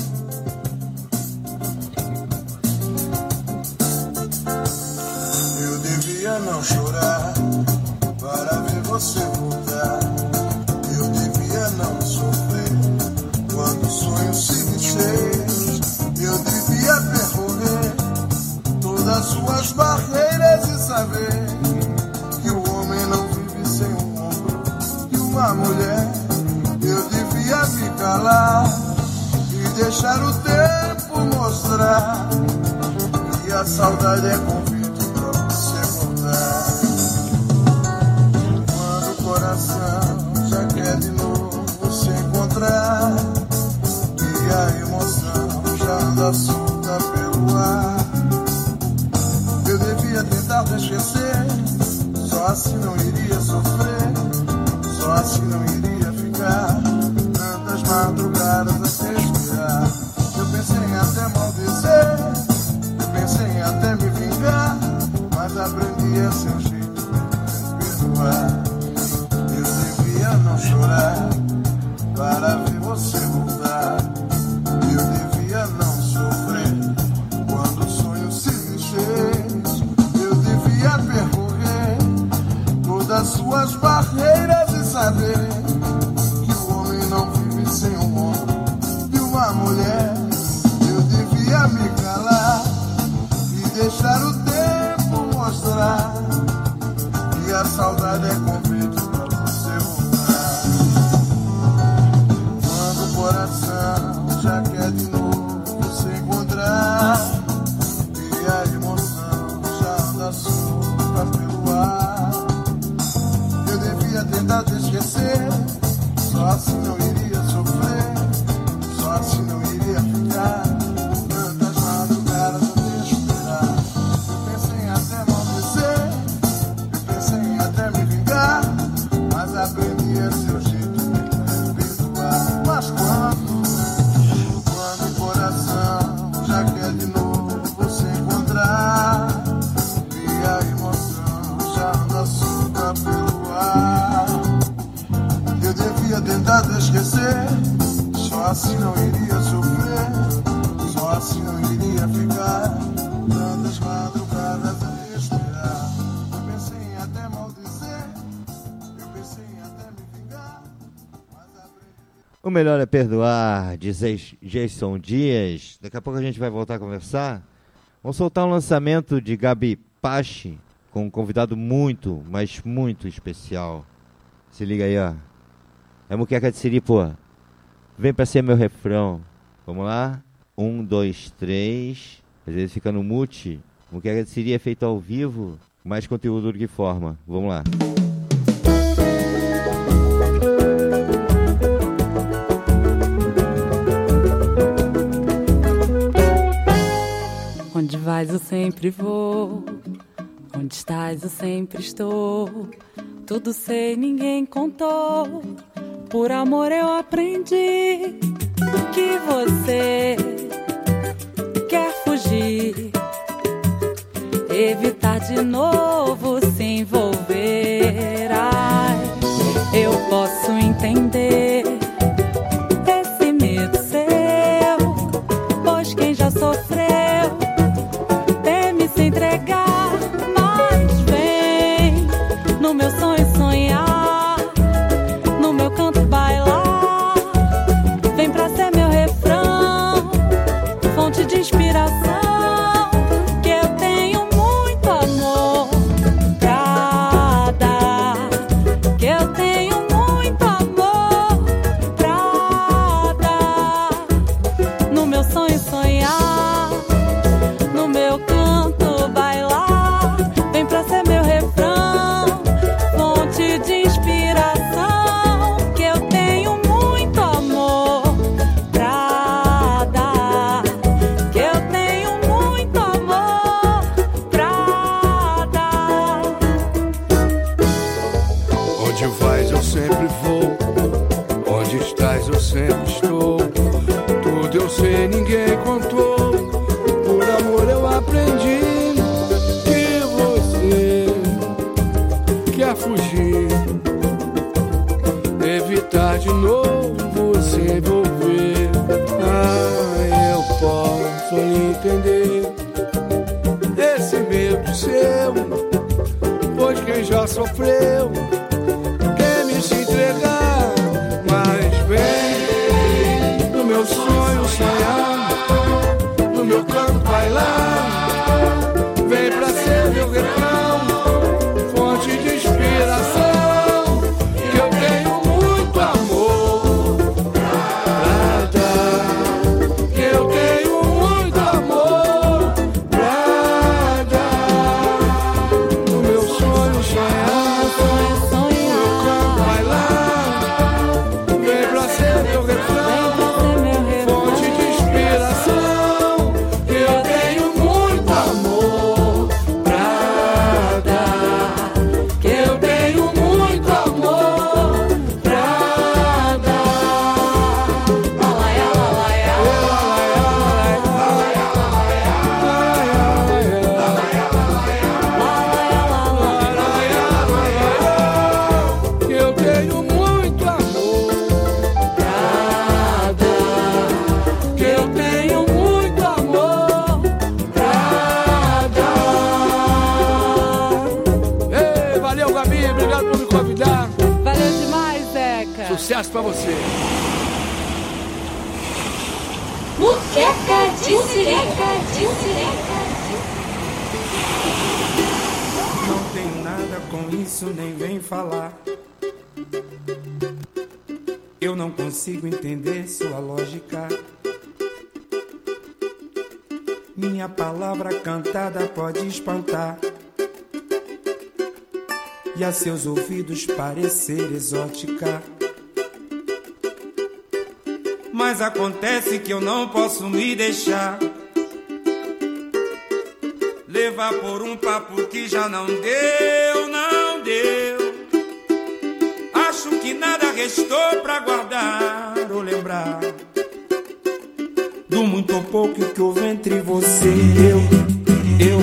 Eu devia não chorar para ver você voltar. Eu devia não sofrer quando o sonho se desfez. Eu devia percorrer todas suas barreiras e saber que o homem não vive sem um ombro e uma mulher. Eu devia me calar e deixar o tempo mostrar que a saudade é convite pra você voltar. Quando o coração já quer de novo se encontrar e a emoção já anda solta pelo ar, eu devia tentar te esquecer. Só assim não iria sofrer, só assim não iria ficar tantas madrugadas a te esperar. Eu pensei em até maldizer, eu pensei em até me vingar, mas aprendi a seu jeito de perdoar. Eu devia não chorar para ver você voltar. Eu devia não sofrer quando o sonho se desfez. Eu devia percorrer todas suas barreiras e saber que o homem não vive sem um homem e uma mulher. Eu devia me calar e deixar o tempo mostrar que a saudade é convite pra você voltar. Quando o coração já quer de novo se encontrar e a emoção já anda solta pelo ar, eu devia tentar te esquecer. Só assim não iria sofrer, só assim não iria ficar tantas madrugadas a te esperar. Eu pensei em até maldizer, eu pensei em até me vingar, mas aprendi a seu jeito de perdoar. Mas quando o coração já quer de novo se encontrar e a emoção já anda solta pelo ar, eu devia tentar te esquecer. Só assim não iria sofrer, só assim não iria ficar tantas madrugadas a te esperar. Eu pensei em até maldizer, eu pensei em até me vingar, mas aprendi. O melhor é perdoar, diz Jason Dias. Daqui a pouco a gente vai voltar a conversar. Vamos soltar um lançamento de Gabi Pache com um convidado muito, mas muito especial. Se liga aí, ó. É Muqueca de Siri, pô. Vem pra ser meu refrão. Vamos lá? 1, 2, 3. Às vezes fica no mute. Muqueca de Siri é feito ao vivo. Mais conteúdo do que forma. Vamos lá. Onde vais eu sempre vou, onde estás eu sempre estou. Tudo sei, ninguém contou. Por amor eu aprendi que você quer fugir, evitar de novo se envolver. Ai, eu posso entender esse medo seu, pois quem já sofreu teme se entregar. Mas vem no meu sonho sonhar, no meu canto bailar. Vem pra ser meu refrão, fonte de inspiração. Que eu tenho muito amor pra dar, que eu tenho muito amor pra dar. No meu sonho sonhar, sonho entender esse medo seu, pois quem já sofreu quer me se entregar, mas vem no meu sonho sonhar, no meu canto bailar, vem pra ser meu refrão, fonte de inspiração. Sucesso pra você. Muqueca de Sirica, Não tenho nada com isso, nem vem falar. Eu não consigo entender sua lógica. Minha palavra cantada pode espantar e a seus ouvidos parecer exótica. Mas acontece que eu não posso me deixar levar por um papo que já não deu, não deu. Acho que nada restou pra guardar ou lembrar do muito ou pouco que houve entre você e eu.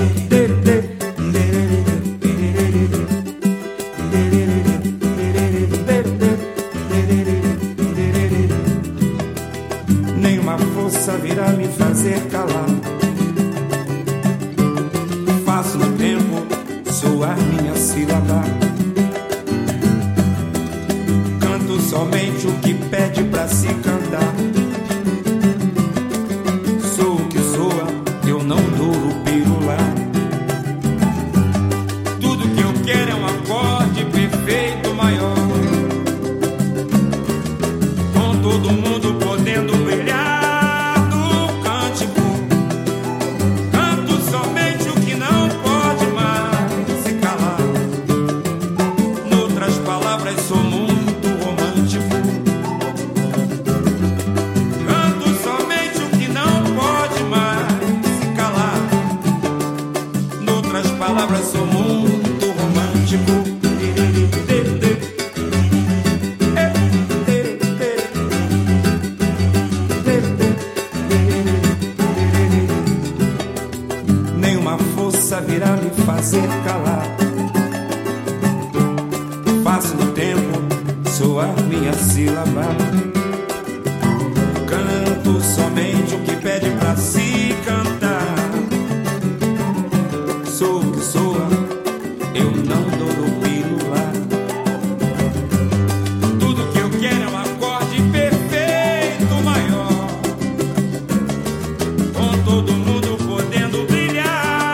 Virá me fazer calar. Faço no tempo soar minha sílaba. Canto somente o que pede pra se cantar. Sou o que soa, eu não duro pílula. Tudo que eu quero é um acorde perfeito maior, com todo mundo podendo brilhar. Virá me fazer calar. Faço no tempo soar minha sílaba. Canto somente o que pede pra se cantar. Sou o que soa, eu não dou pílula. Tudo que eu quero é um acorde perfeito maior, com todo mundo podendo brilhar.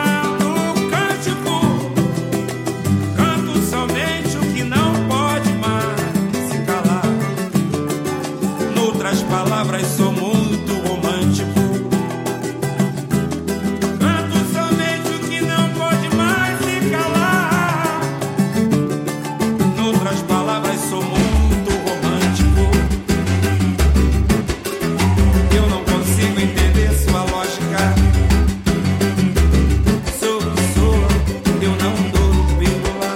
Palavras, sou muito romântico. Canto somente o que não pode mais se calar. Noutras palavras, sou muito romântico. Eu não consigo entender sua lógica. Sou o que sou, eu não dou pílula.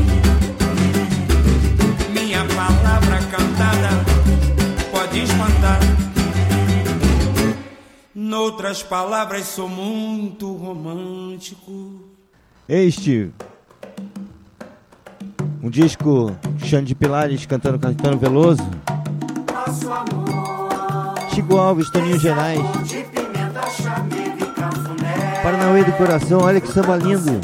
Minha palavra cantada pode espantar. Noutras palavras, sou muito romântico. Este, um disco Xande de Pilares cantando Caetano Veloso. Nosso amor, Chico Alves, Toninho Gerais. de pimenta chamei. meio do coração, olha que samba lindo.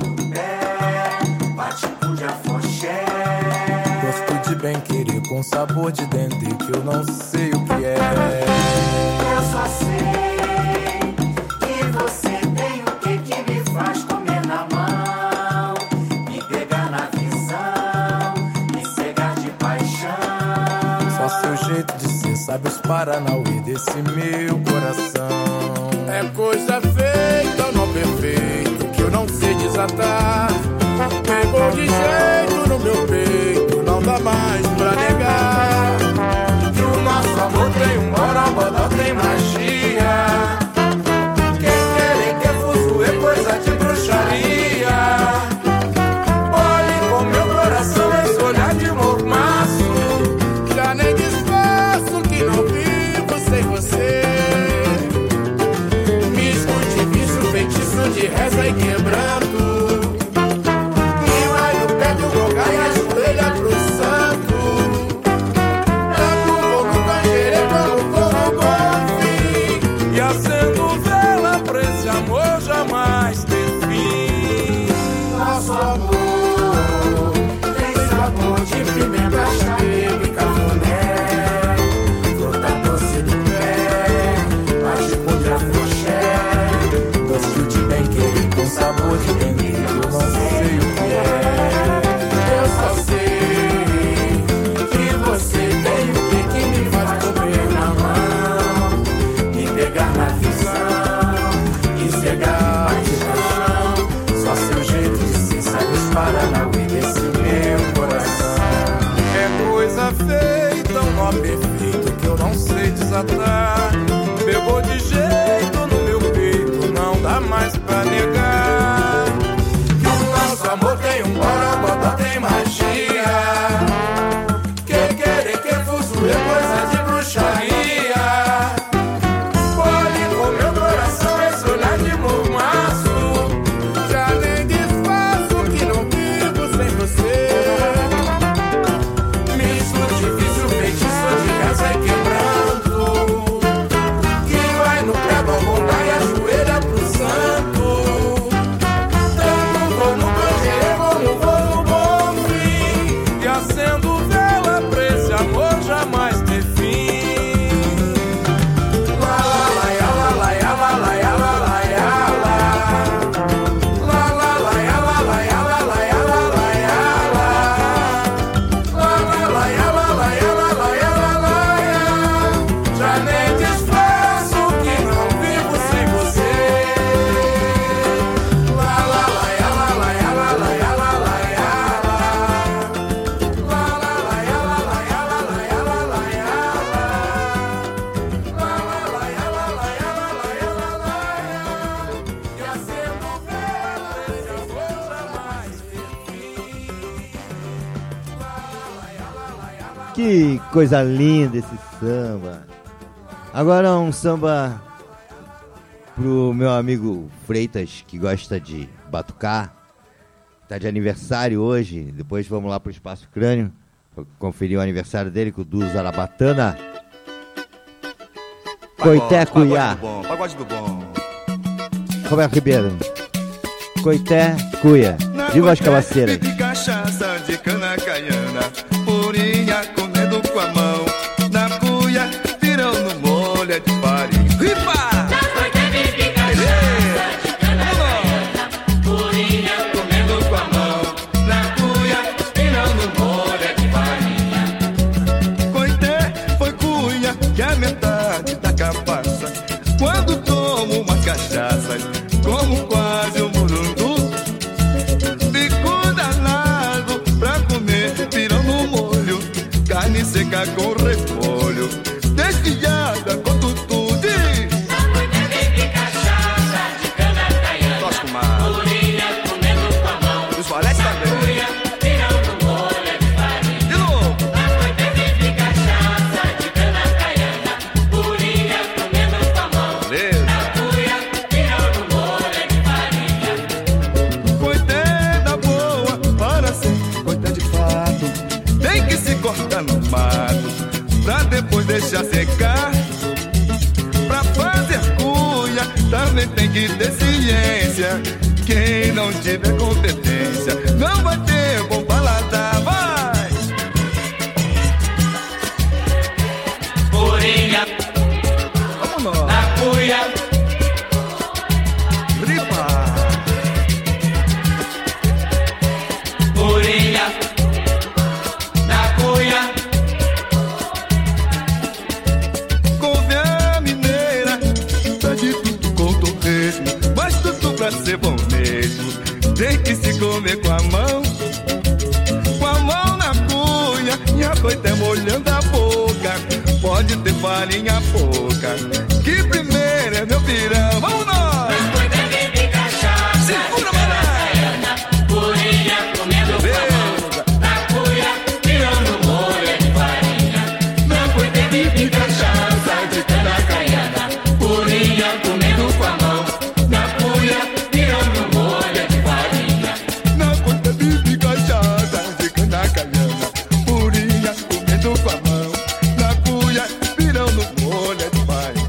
Gosto de bem querer com sabor de dente que eu não sei o que é. Eu só sei que você tem o que me faz comer na mão, me pegar na visão, me cegar de paixão. Só seu jeito de ser sabe os paranauê desse meu coração. É coisa feita, não perfeito, que eu não sei desatar. Pegou de jeito no meu peito, não dá mais pra negar. Que o nosso amor tem um bora-bora, tem magia. Quem quer que fuzuê, coisa de bruxaria. Olhe com meu coração, esse olhar de mormaço. Já nem disfarço que não vivo sem você. Feitiço de reza e quebranto, e vai no pé do gonga e ajoelha pro santo. Dá com fogo, canjerê, como fogo, golfe, e acendo vela pra esse amor jamais ter fim. Nosso amor tem sabor de pimenta, chave e cafuné, fruta doce do pé, bate contra a foché. Gosto de bem querer com sabor de dente, eu não sei o que é. Eu só sei que você tem o que me faz comer na mão, me pegar na visão e cegar de paixão. Só seu jeito de ser sabe os paranauê desse meu coração. É coisa feita, um nó perfeito que eu não sei desatar. Pegou de jeito no meu peito, não dá mais pra negar. Que o nosso amor tem um bora-bota, tem magia. Quem quer que fuzuê, coisa de bruxaria. Olhe com meu coração, esse olhar de mormaço. Já nem disfarço que não vivo sem você. Misto difícil, feitiço de reza e quebranto, que vai no pé do gonga e ajoelha pro santo. Tanto vou no canjerê como vou no golfe, e acendo vela pra esse amor jamais ter fim. La la la ya la la ya la la ya la la ya la. La la la ya la la ya la la ya la la ya la. La la la ya la la ya la la ya la la ya. Já nem disfarço que não vivo sem você. La la la ya la la ya la la ya la la ya la. La la la ya la la ya la la ya la la ya la. La la la ya la la ya la la ya la la ya. E acendo vela esse amor jamais ter fim. Que coisa linda esse samba. Agora um samba pro meu amigo Freitas, que gosta de batucar. Tá de aniversário hoje. Depois vamos lá pro Espaço Crânio pra conferir o aniversário dele com o Du Zarabatana. Coité Cuiá. Pagode do bom. Roberto Ribeiro. Coité Cuiá. Viva as cabaceiras. De cachaça de cana caiana, purinha comendo com a mão. Na cuia, pirão no molho de farinha. Ripa! Que a metade da capaça, quando tomo uma cachaça, como quase um murundu. Fico danado pra comer pirão no molho, carne seca com repolho, desfiada com tutude. De cachaça, de cana caiana, tosse com mar, purinha comendo com a mão. Os valete também. Pirão no molho de farinha. De novo. De cachaça, de cana caiana, purinha comendo com a mão. Beleza. Pirão no também tem que ter ciência. Quem não tiver competência não vai ter bom paladar. Vai! Purinha, vamos lá. na cuia, Ripa. purinha, na cuia, Couve-a mineira, tá de tudo com torresmo, mas tudo pra ser bom mesmo tem que se comer com a mão na cuia, e a coita é molhando a boca, pode ter farinha pouca, que primeiro é meu pirão. Vamos nós! coita bebe cachaça, segura, mané! purinha comendo pão, na cuia, virando molha de farinha. Na coita bebe cachaça, de cana caiana, purinha comendo com a mão, na cuia, virando molha de farinha. Na conta de cachaça, de cana caiana, purinha comendo com a mão, na cuia, virando molha de farinha.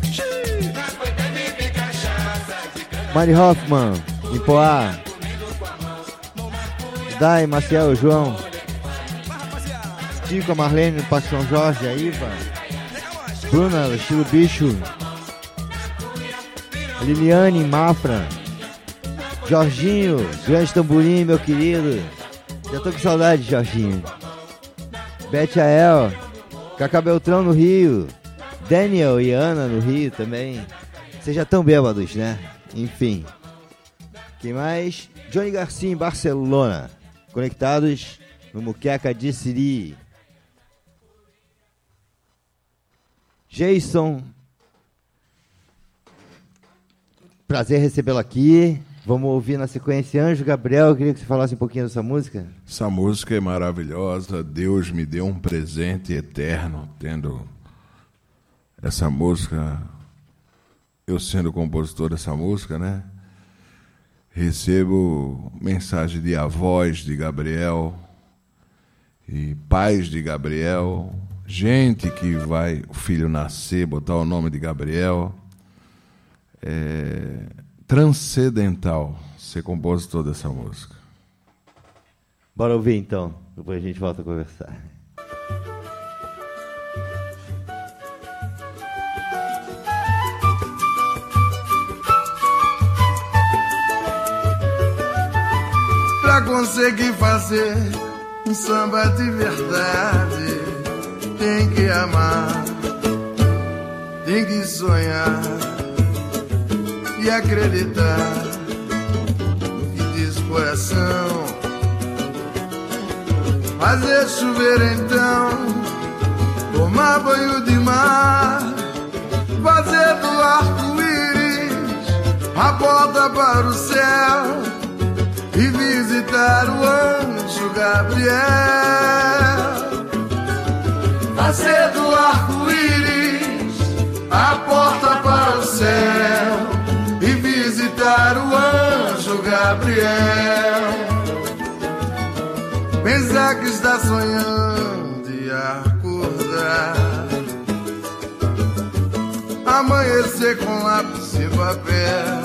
Mari Hoffman, em Poá. Dai, Maciel, João. Tico, a Marlene, Parque São Jorge, a Iva. Bruna, estilo bicho. Liliane, Mafra. Jorginho, grande tamborim, meu querido. Já tô com saudade, Jorginho. Bete Ael, Cacá Beltrão no Rio. Daniel e Ana no Rio também. Vocês já estão bêbados, né? Enfim. Quem mais? Johnny Garcia em Barcelona. Conectados no Muqueca de Siri. Jason. Prazer recebê-lo aqui. Vamos ouvir na sequência Anjo Gabriel. Eu queria que você falasse um pouquinho dessa música. Essa música é maravilhosa. Deus me deu um presente eterno, tendo essa música, eu sendo compositor dessa música, né? Recebo mensagem de avós de Gabriel e pais de Gabriel, gente que vai o filho nascer, botar o nome de Gabriel. É transcendental ser compositor dessa música. Bora ouvir então, depois a gente volta a conversar. Pra conseguir fazer um samba de verdade, tem que amar, tem que sonhar e acreditar no que diz o coração. Fazer chover então, tomar banho de mar, fazer do arco-íris a porta para o céu e visitar o anjo Gabriel. Fazer do arco-íris a porta para o céu e visitar o anjo Gabriel. Pensar que está sonhando e acordar, amanhecer com lápis e papel,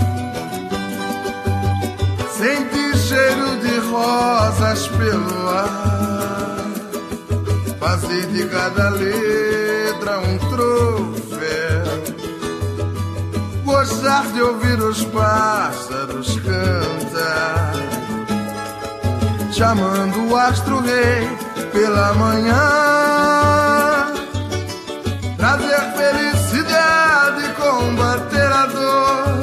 sentir cheiro de rosas pelo ar, fazer de cada letra um troféu, gostar de ouvir os pássaros cantar, chamando o astro-rei pela manhã, trazer felicidade e combater a dor.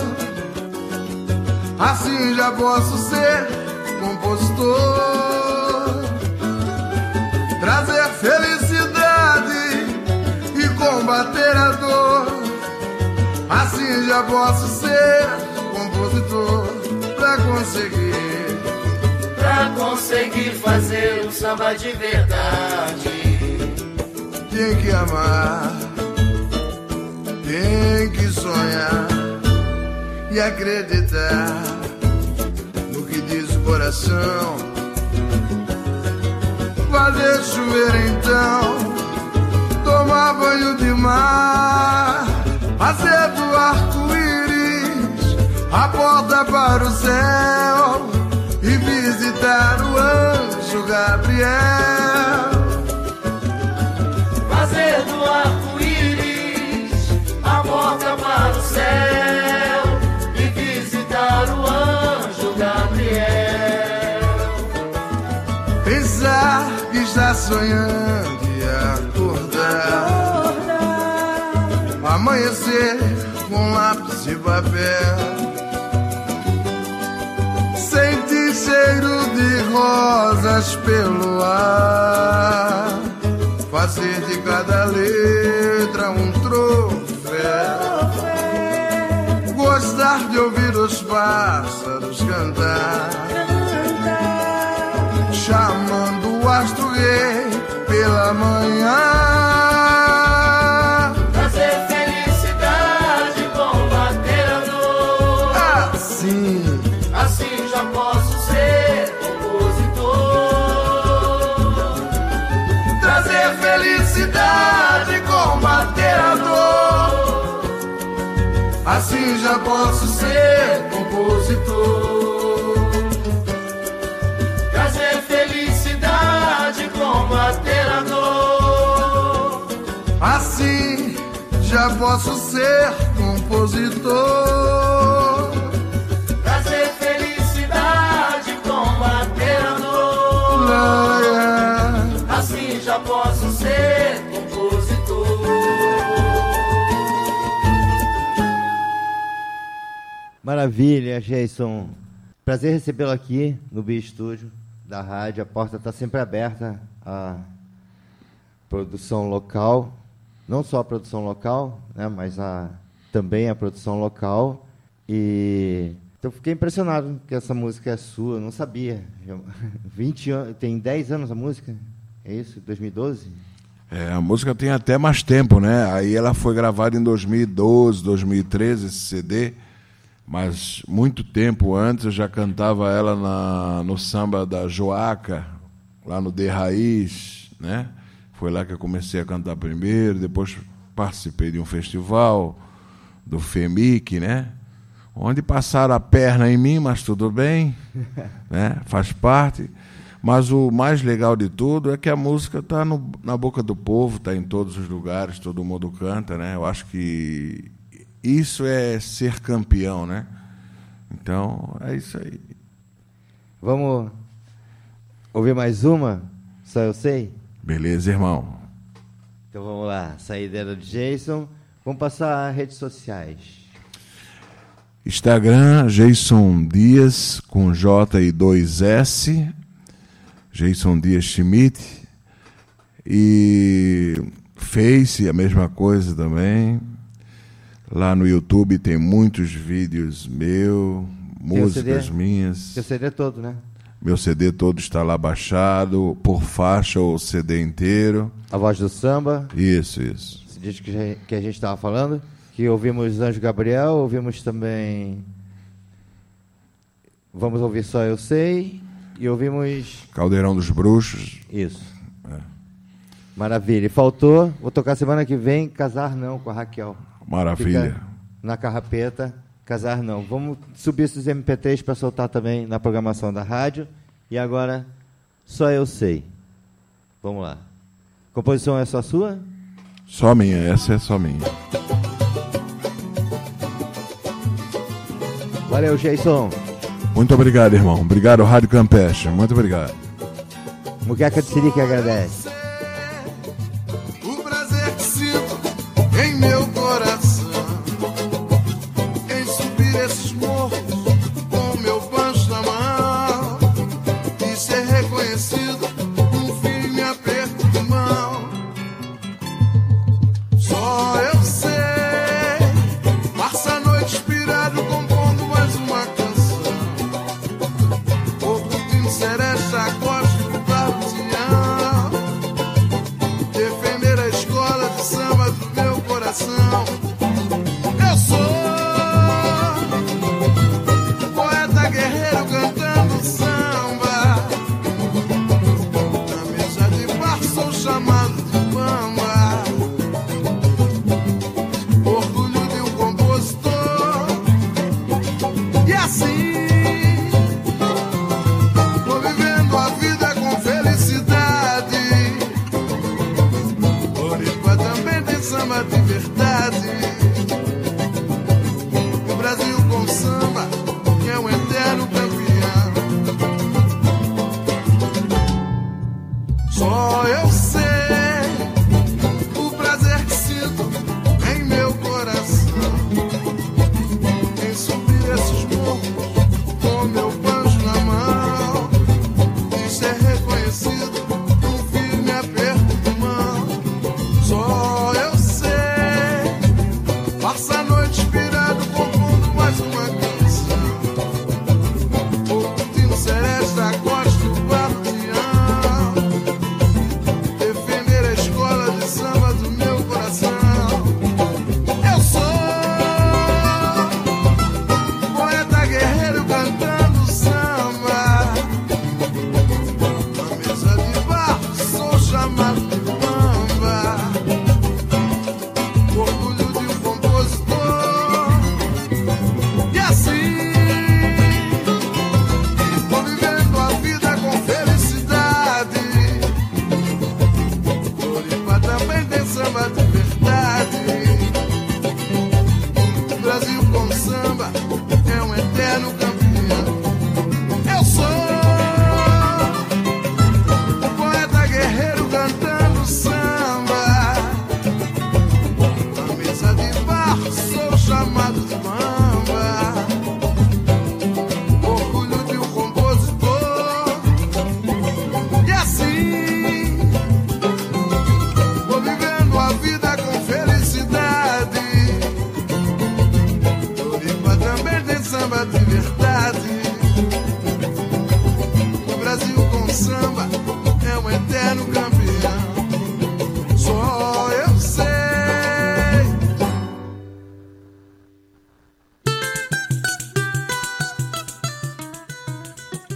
Assim já posso ser compositor, trazer felicidade e combater a dor. Assim já posso ser compositor pra conseguir fazer um samba de verdade. Tem que amar, tem que sonhar e acreditar no que diz o coração. Fazer chover então, tomar banho de mar, fazer do arco-íris a porta para o céu e visitar o anjo Gabriel. Fazer do arco-íris a porta para o céu e visitar o anjo Gabriel. Pensar que está sonhando e acordar, amanhecer com lápis e papel, sentir cheiro de rosas pelo ar, fazer de cada letra um troféu, gostar de ouvir os pássaros cantar, chamando o astro rei pela manhã. Trazer felicidade, combater a dor. Assim já posso ser compositor. Trazer felicidade, combater a dor. Assim já posso ser compositor. Trazer felicidade, combater a dor. Assim já posso ser compositor. Trazer felicidade, combater a dor. Assim já posso ser compositor. Maravilha, Jason. Prazer recebê-lo aqui no Bi-Estúdio da rádio. A porta está sempre aberta à produção local. Não só a produção local, né, mas também a produção local. E então fiquei impressionado que essa música é sua. Não sabia. 20 anos, tem 10 anos a música? É isso? 2012? A música tem até mais tempo, né? Aí ela foi gravada em 2012, 2013, esse CD. Mas muito tempo antes eu já cantava ela no samba da Joaca, lá no De Raiz, né? Foi lá que eu comecei a cantar primeiro, depois participei de um festival do FEMIC, né? Onde passaram a perna em mim, mas tudo bem, né? Faz parte. Mas o mais legal de tudo é que a música está na boca do povo, está em todos os lugares, todo mundo canta, né? Eu acho que isso é ser campeão, né? Então, é isso aí. Vamos ouvir mais uma? Só eu sei? Beleza, irmão. Então vamos lá. Saideira de Jason. Vamos passar as redes sociais. Instagram, Jason Dias, com J e 2S. Jason Dias Schmidt. E Face, a mesma coisa também. Lá no YouTube tem muitos vídeos meus, músicas minhas. Seu CD todo, né? Meu CD todo está lá baixado, por faixa ou CD inteiro. A Voz do Samba. Isso. Esse disco que a gente estava falando. Que ouvimos Anjo Gabriel, ouvimos também... Vamos ouvir Só Eu Sei. E ouvimos... Caldeirão dos Bruxos. Isso. Maravilha. E faltou, vou tocar semana que vem, Casar Não, com a Raquel. Maravilha. Fica na carrapeta, Casar Não. Vamos subir esses MP3 para soltar também na programação da rádio. E agora, Só Eu Sei. Vamos lá. Composição é só sua? Só minha, essa é só minha. Valeu, Jason. Muito obrigado, irmão. Obrigado, Rádio Campeche. Muito obrigado. Muqueca de Siri que agradece. O prazer que sinto em meu coração em subir esses morros com meu pancho na mão e ser reconhecido num firme aperto de mão. Só eu sei, passa a noite inspirado compondo mais uma canção. Pouco de seresta, gosto do guardião, defender a escola de samba do meu coração. Eu sou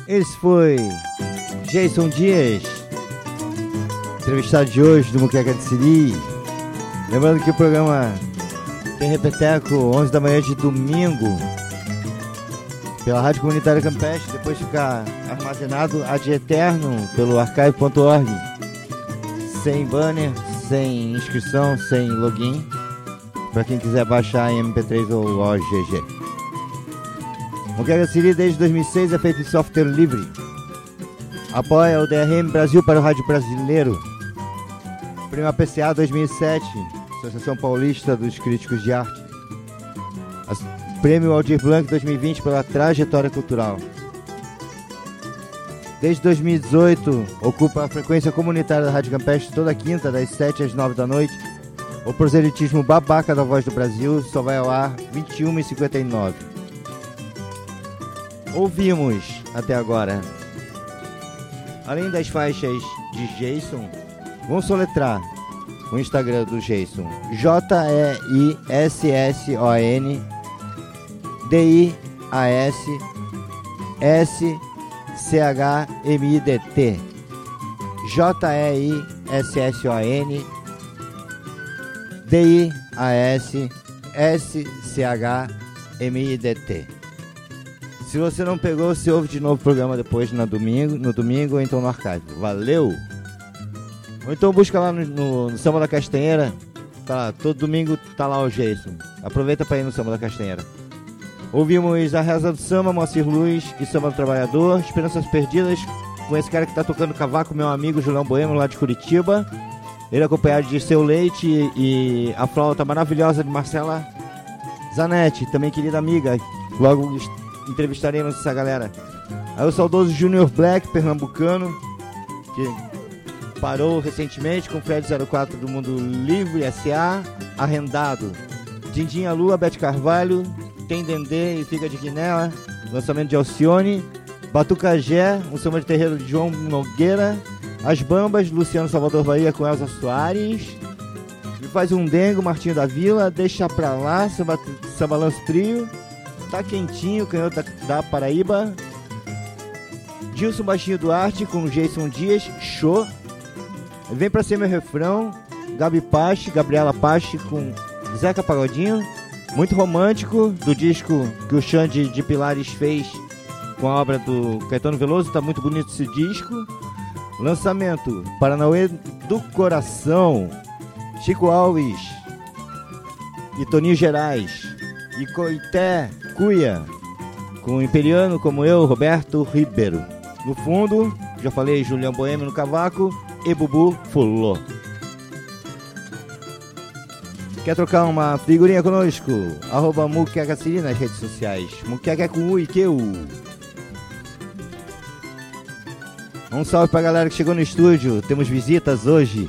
Esse foi Jason Dias, entrevistado de hoje do Muqueca de Siri. Lembrando que o programa tem repeteco 11 da manhã de domingo pela Rádio Comunitária Campestre, depois fica armazenado ad eterno pelo archive.org, sem banner, sem inscrição, sem login, para quem quiser baixar em MP3 ou OGG. Muqueca de Siri desde 2006 é feito em software livre. Apoia o DRM Brasil para o Rádio Brasileiro. Prêmio APCA 2007, Associação Paulista dos Críticos de Arte. Prêmio Aldir Blanc 2020 pela trajetória cultural. Desde 2018, ocupa a frequência comunitária da Rádio Campestre toda quinta, das 7 às 9 da noite. O proselitismo babaca da Voz do Brasil só vai ao ar 21h59. Ouvimos até agora, além das faixas de Jason, vamos soletrar o Instagram do Jason: JEISSON DIASSCHMIDT. JEISSON DIASSCHMIDT. Se você não pegou, você ouve de novo o programa depois no domingo ou então no archive. Valeu! Ou então busca lá no Samba da Castanheira. Tá lá, todo domingo tá lá o Jason. Aproveita para ir no Samba da Castanheira. Ouvimos A Reza do Samba, Moacir Luz e Samba do Trabalhador, Esperanças Perdidas, com esse cara que tá tocando cavaco, meu amigo Julião Boêmio, lá de Curitiba. Ele acompanhado de Seu Leite e a flauta maravilhosa de Marcela Zanetti, também querida amiga. Logo entrevistaremos essa galera. Aí o saudoso Junior Black, pernambucano, que parou recentemente com o Fred 04 do Mundo Livre S.A., Arrendado. Dindinha Lua, Bete Carvalho, Tem Dendê e Figa de Guiné, lançamento de Alcione. Batucagé, um samba de terreiro de João Nogueira. As Bambas, Luciano Salvador Bahia com Elza Soares. Me Faz um Dengo, Martinho da Vila. Deixa Pra Lá, Samba Lance Trio. Tá Quentinho, Canhota da Paraíba. Gilson Baixinho Duarte com Jason Dias, Show. Vem Pra Ser Meu Refrão, Gabi Pache, Gabriela Pache com Zeca Pagodinho. Muito romântico, do disco que o Xande de Pilares fez com a obra do Caetano Veloso. Tá muito bonito esse disco. Lançamento Paranauê do Coração, Chico Alves e Toninho Gerais. E Coité Cuia com Imperiano como eu, Roberto Ribeiro. No fundo, já falei, Julião Boêmio no cavaco e Bubu Fulô. Quer trocar uma figurinha conosco? @Muqueca Siri nas redes sociais. Muqueca é com U e Q. Um salve pra galera que chegou no estúdio. Temos visitas hoje.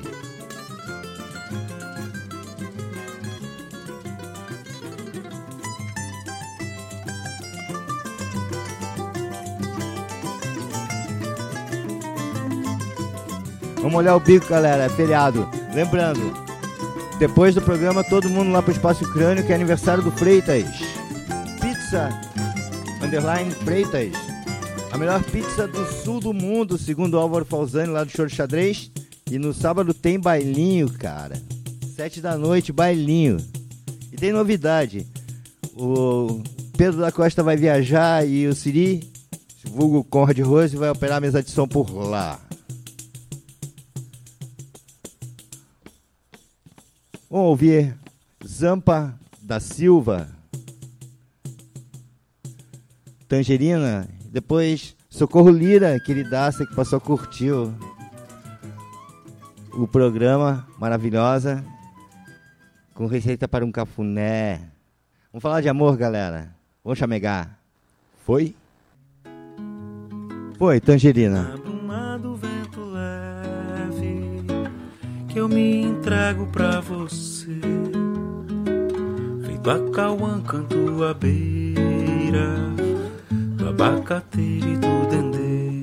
Vamos molhar o bico, galera, é feriado. Lembrando, depois do programa, todo mundo lá pro Espaço Crânio, que é aniversário do Freitas. Pizza Freitas. A melhor pizza do sul do mundo, segundo Álvaro Falzani, lá do Show de Xadrez. E no sábado tem bailinho, cara. 7 da noite, bailinho. E tem novidade. O Pedro da Costa vai viajar e o Siri, vulgo Conrad Rose, vai operar a mesa de som por lá. Vamos ouvir Zampa da Silva, Tangerina. Depois Socorro Lira, queridaça, que passou a curtir o programa, maravilhosa, com receita para um cafuné. Vamos falar de amor, galera. Vamos chamegar. Foi? Foi, Tangerina. Do vento leve, que eu me entrego pra você, feito a Cauã, canto à beira do abacateiro e do dendê.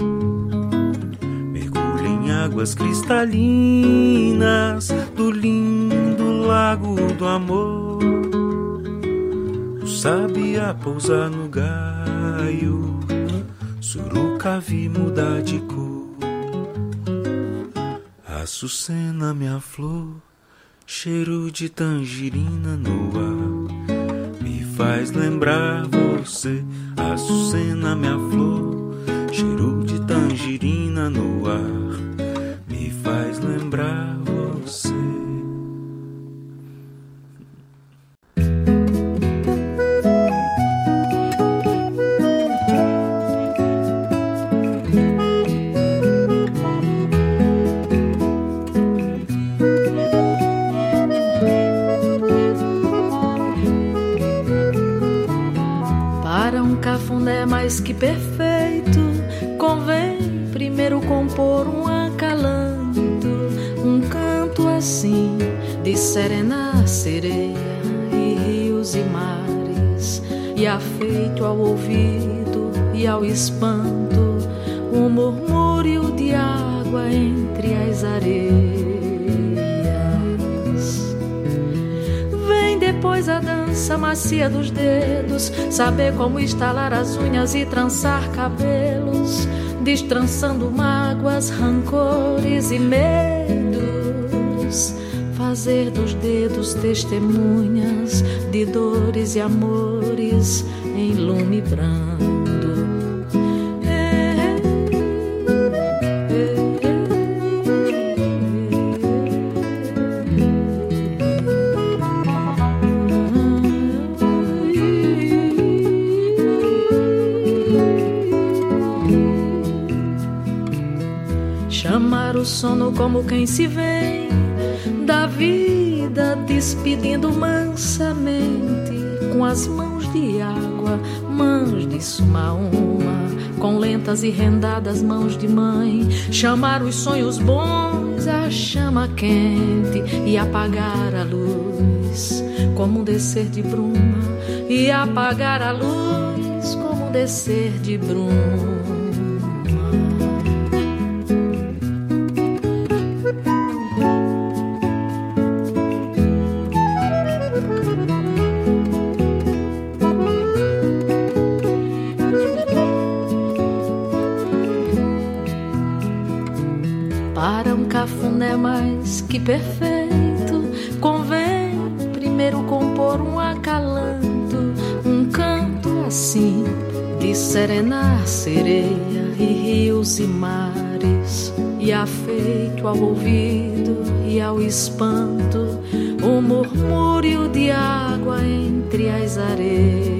Mergulho em águas cristalinas do lindo lago do amor. O sabiá pousar no gaio, Surucavi muda de cor. Açucena, minha flor, cheiro de tangerina no ar, me faz lembrar você. Açucena, minha flor, cheiro de tangerina no ar, me faz lembrar você. Mais que perfeito, convém primeiro compor um acalanto, um canto assim de serenar sereia e rios e mares, e afeito ao ouvido e ao espanto, um murmúrio de água entre as areias. Vem depois a dança macia dos dedos, saber como estalar as unhas e trançar cabelos, destrançando mágoas, rancores e medos, fazer dos dedos testemunhas de dores e amores em lume brando. Chamar o sono como quem se vem da vida, despedindo mansamente, com as mãos de água, mãos de suma uma, com lentas e rendadas mãos de mãe. Chamar os sonhos bons à chama quente e apagar a luz como um descer de bruma, e apagar a luz como um descer de bruma. Mais que perfeito, convém primeiro compor um acalanto, um canto assim de serenar sereia e rios e mares, e afeito ao ouvido e ao espanto, um murmúrio de água entre as areias.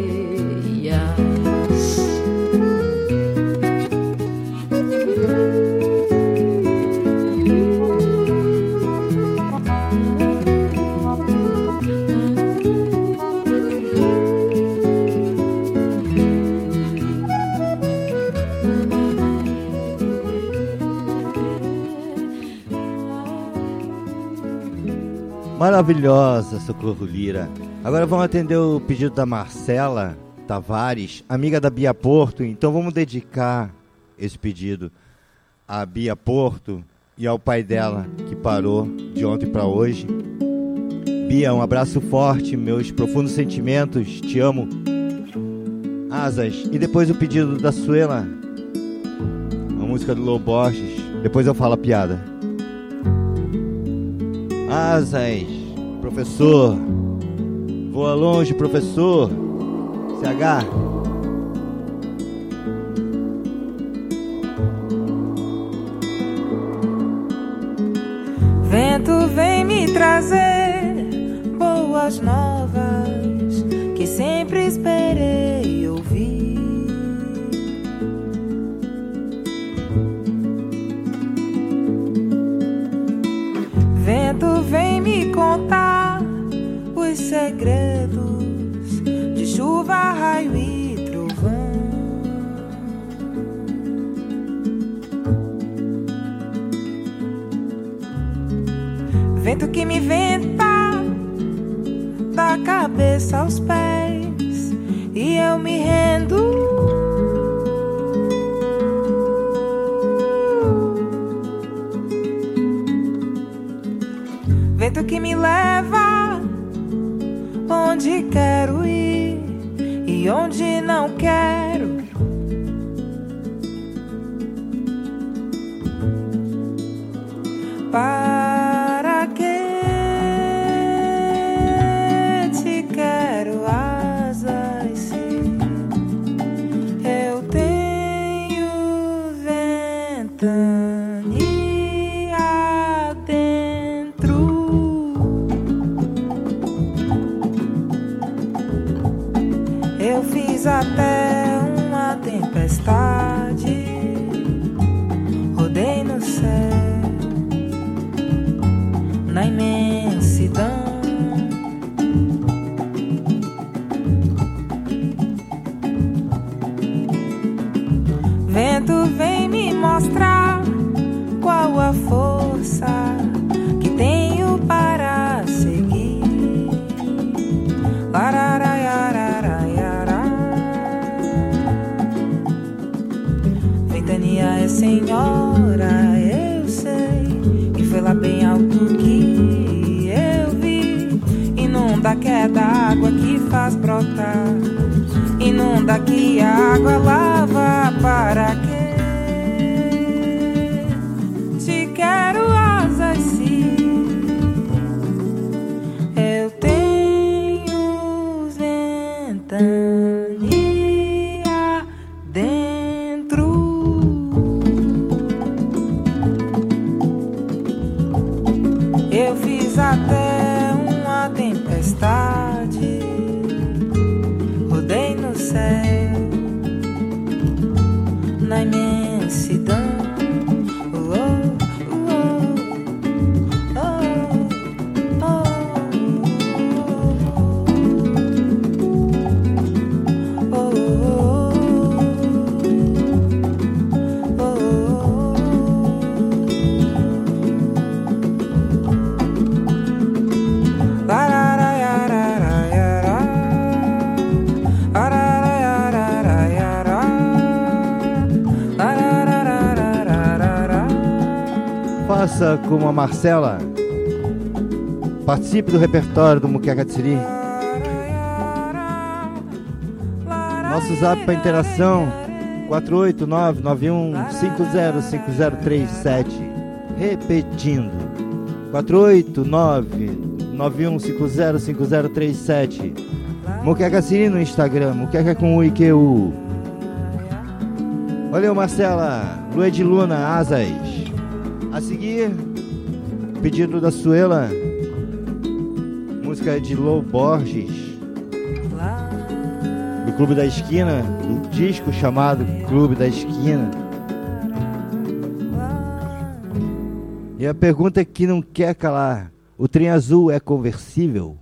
Maravilhosa, Socorro Lira. Agora vamos atender o pedido da Marcela Tavares, amiga da Bia Porto. Então vamos dedicar esse pedido à Bia Porto e ao pai dela, que parou de ontem para hoje. Bia, um abraço forte, meus profundos sentimentos, te amo. Asas. E depois o pedido da Suela, uma música do Lô Borges. Depois eu falo a piada. Asas, professor, voa longe, professor. CH. Vento vem me trazer boas novas que sempre esperei ouvir. Vento vem me contar os segredos de chuva, raio e trovão. Vento que me venta da cabeça aos pés e eu me rendo. Vento que me leva onde quero ir e onde não quero. Para que te quero asas se eu tenho ventania dentro? Eu fiz até uma tempestade, rodei no céu, na imensidão. Vento vem me mostrar qual a força que tenho para seguir. Lararaiararaiará. Ventania é senhora, eu sei, e foi lá bem alto que eu vi. Inunda que é da água que faz brotar, inunda que a água lava. Para que te quero asas se eu tenho ventania dentro? Eu fiz até uma tempestade, rodei no céu, na imensidão. Faça como a Marcela. Participe do repertório do Muqueca de Siri. Nosso zap para interação 489-9150-5037. Repetindo, 489-9150-5037. Muqueca Siri no Instagram, Muqueca com U e QU. Valeu, Marcela. Lua de Luna, Asas. A seguir, pedido da Suela, música de Lou Borges, do Clube da Esquina, do disco chamado Clube da Esquina. E a pergunta que não quer calar: o trem azul é conversível?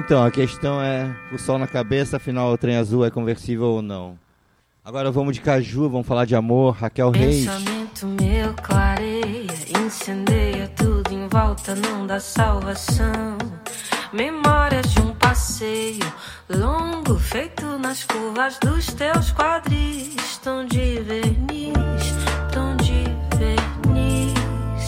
Então, a questão é o sol na cabeça, afinal o trem azul é conversível ou não? Agora vamos de Caju, vamos falar de amor, Raquel Reis. Pensamento meu clareia, incendeia tudo em volta, não dá salvação. Memórias de um passeio longo, feito nas curvas dos teus quadris. Tom de verniz, tom de verniz.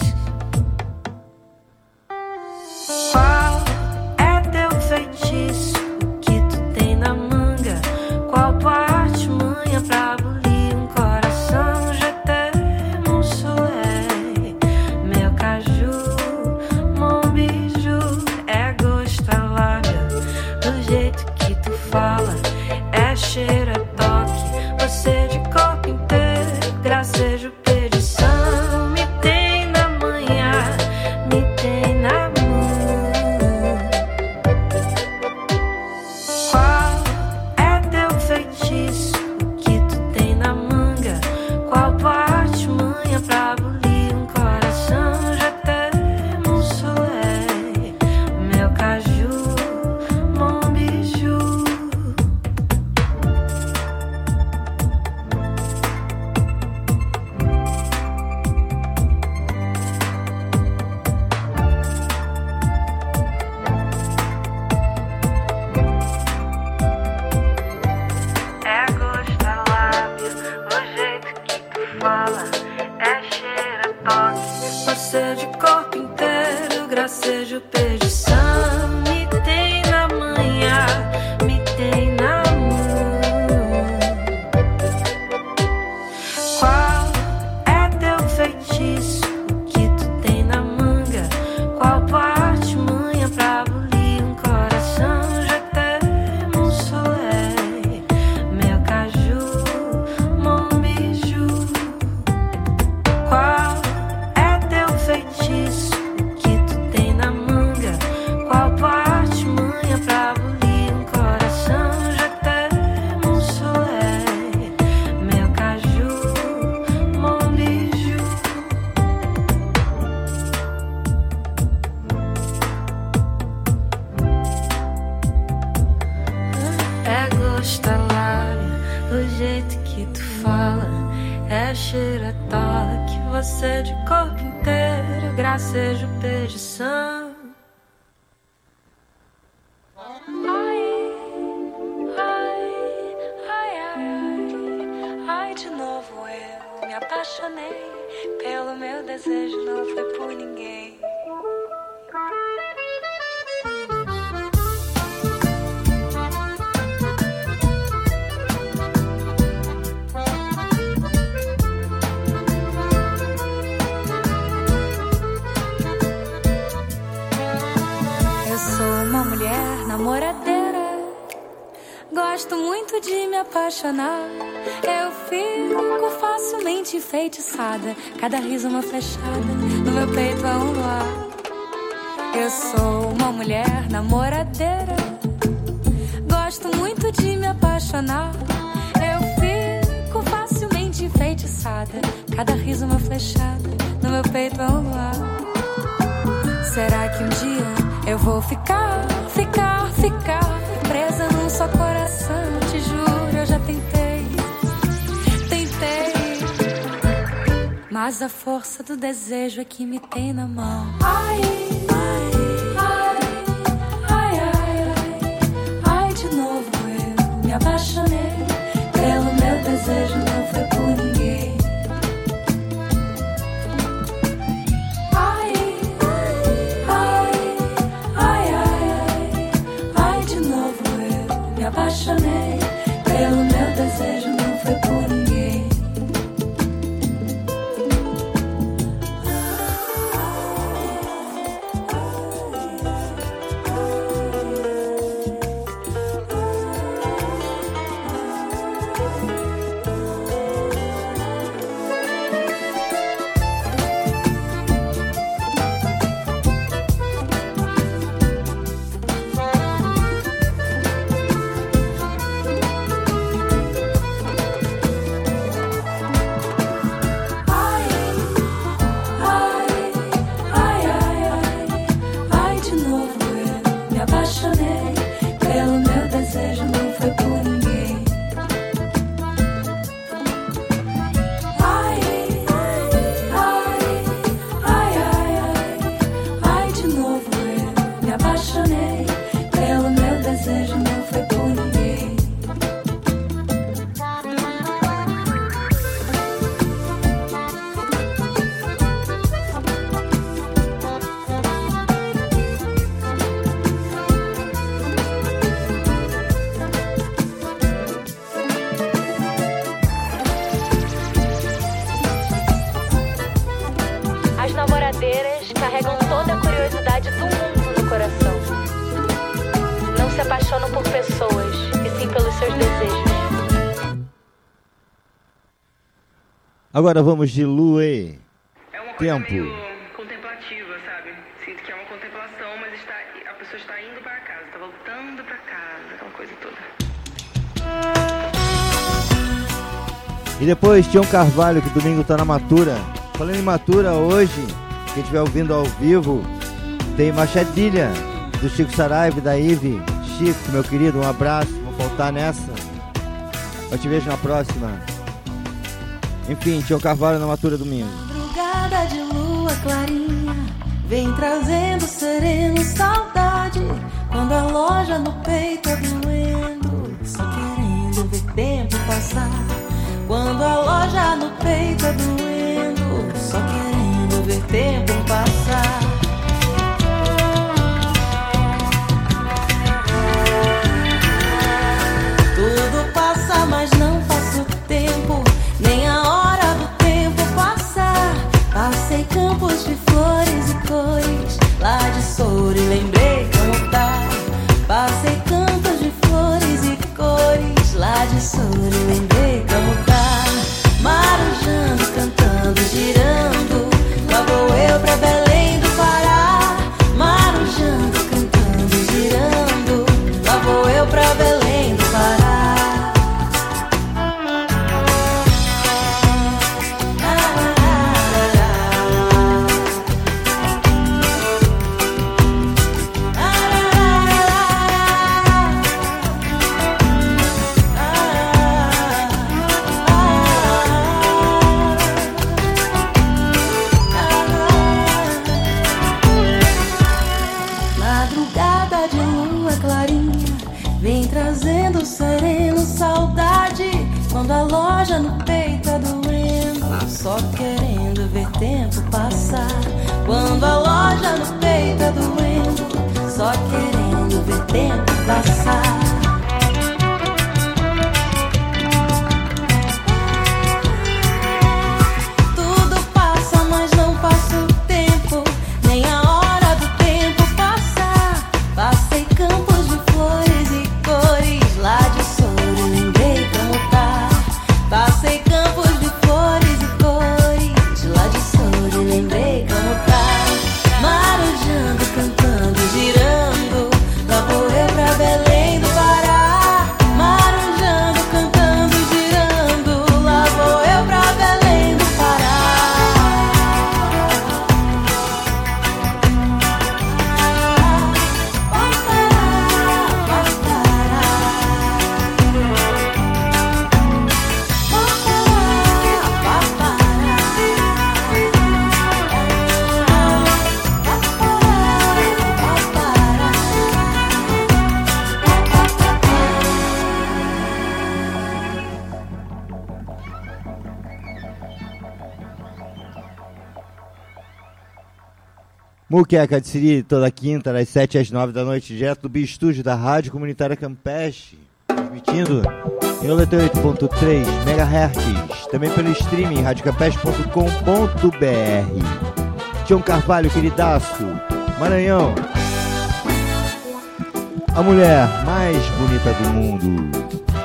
Qual é teu feitiço? O que tu tem na manga? Qual tua artimanha pra abolir um coração? Je t'aime, mon soleil, meu caju, mon bijou. É gosto, é lábia, do jeito que tu fala. É cheiro, é toque, você de corpo inteiro. Gracejo, pedição, me tem na manhã, me tem na mão. Qual é teu feitiço? O que tu tem na manga? Qual tua artimanha pra abolir um coração? Je t'aime, mon soleil, meu caju, mon bijou. É gosto, é lábio, o jeito que tu fala. É cheiro, é toque, você de corpo inteiro. Gracejo, pedição, me tem na manhã, me tem na mão. Qual é teu feitiço? O que tu tem na manga? Qual tua artimanha pra abolir um coração? Je t'aime, mon soleil, meu caju, mon bijou. Qual é teu feitiço? O que tu tem na manga? Qual tua artimanha pra abolir um coração? Je t'aime, mon soleil, meu caju, mon bijou. É gosto, é lábio, do jeito que tu fala. É cheiro, é toque, você de corpo inteiro. Gracejo, pedição. Ai, de novo eu me apaixonei pelo meu desejo, não foi por ninguém. Eu sou uma mulher namoradeira, gosto muito de me apaixonar. Eu fico facilmente enfeitiçada, cada riso uma flechada, no meu peito há um luar. Eu sou uma mulher namoradeira, gosto muito de me apaixonar. Eu fico facilmente enfeitiçada, cada riso uma flechada, no meu peito há um luar. Será que um dia eu vou ficar presa num só coração? Te juro, eu já tentei, mas a força do desejo é que me tem na mão. Ai, de novo eu me apaixonei pelo meu desejo, não foi por ninguém. Apaixonei pelo meu desejo, não foi por ninguém. felicidade do mundo no coração. Não se apaixonam por pessoas, e sim pelos seus desejos. Agora vamos de Luê. É uma coisa Tempo. meio contemplativa, sabe? Sinto que é uma contemplação, mas a pessoa está indo para casa, está voltando para casa, aquela coisa toda. E depois Tião Carvalho, que domingo tá na Matura. Falando em Matura, hoje, quem estiver ouvindo ao vivo, tem Machadilha, do Chico Saraiva e da Ive. Chico, meu querido, um abraço, vou faltar nessa. Eu te vejo na próxima. Enfim, Tião Carvalho na Matura domingo. Madrugada de lua clarinha vem trazendo sereno saudade. Quando a loja no peito é doendo, só querendo ver tempo passar. Quando a loja no peito é doendo, só querendo ver tempo passar. Tudo passa, mas não passa o tempo, nem a hora do tempo passar. Passei campos de flores e cores, lá de Souro e lembrei como tá. Passei campos de flores e cores, lá de Souro e lembrei como tá. Marujando, cantando, girando, lá vou eu pra Belém do Pará. Marujando, cantando, girando, lá vou eu pra Belém do Pará. Trazendo sereno saudade. Quando a loja no peito é doendo, só querendo ver tempo passar. Quando a loja no peito é doendo, só querendo ver tempo passar. Tudo passa, mas não passa o tempo, nem a hora do tempo passar. Passei campos de flores e cores, lá de Souro, lembrei como tá. Passei campos de flores e cores, lá de Souro, lembrei como tá. Marujando, cantando, girando, lá vou eu pra Belém do Pará. Marujando, cantando, girando, lá vou eu pra Belém do Pará. Muqueca de Siri, toda quinta, das 7 às 9 da noite, direto do Bistúdio da Rádio Comunitária Campeche, transmitindo em 88.3 MHz, também pelo streaming radiocampeche.com.br. Tião Carvalho, queridaço, Maranhão, a mulher mais bonita do mundo.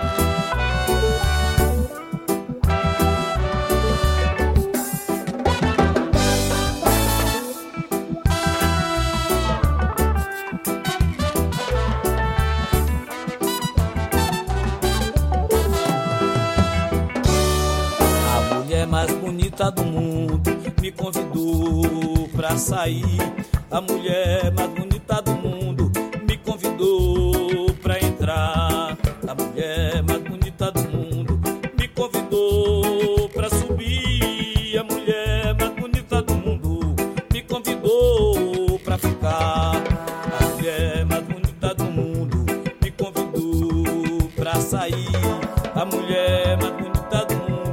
Mais bonita do mundo me convidou pra sair. A mulher mais bonita do mundo me convidou pra entrar. A mulher mais bonita do mundo me convidou pra subir. A mulher mais bonita do mundo me convidou pra ficar. A mulher mais bonita do mundo me convidou pra sair. A mulher mais bonita do mundo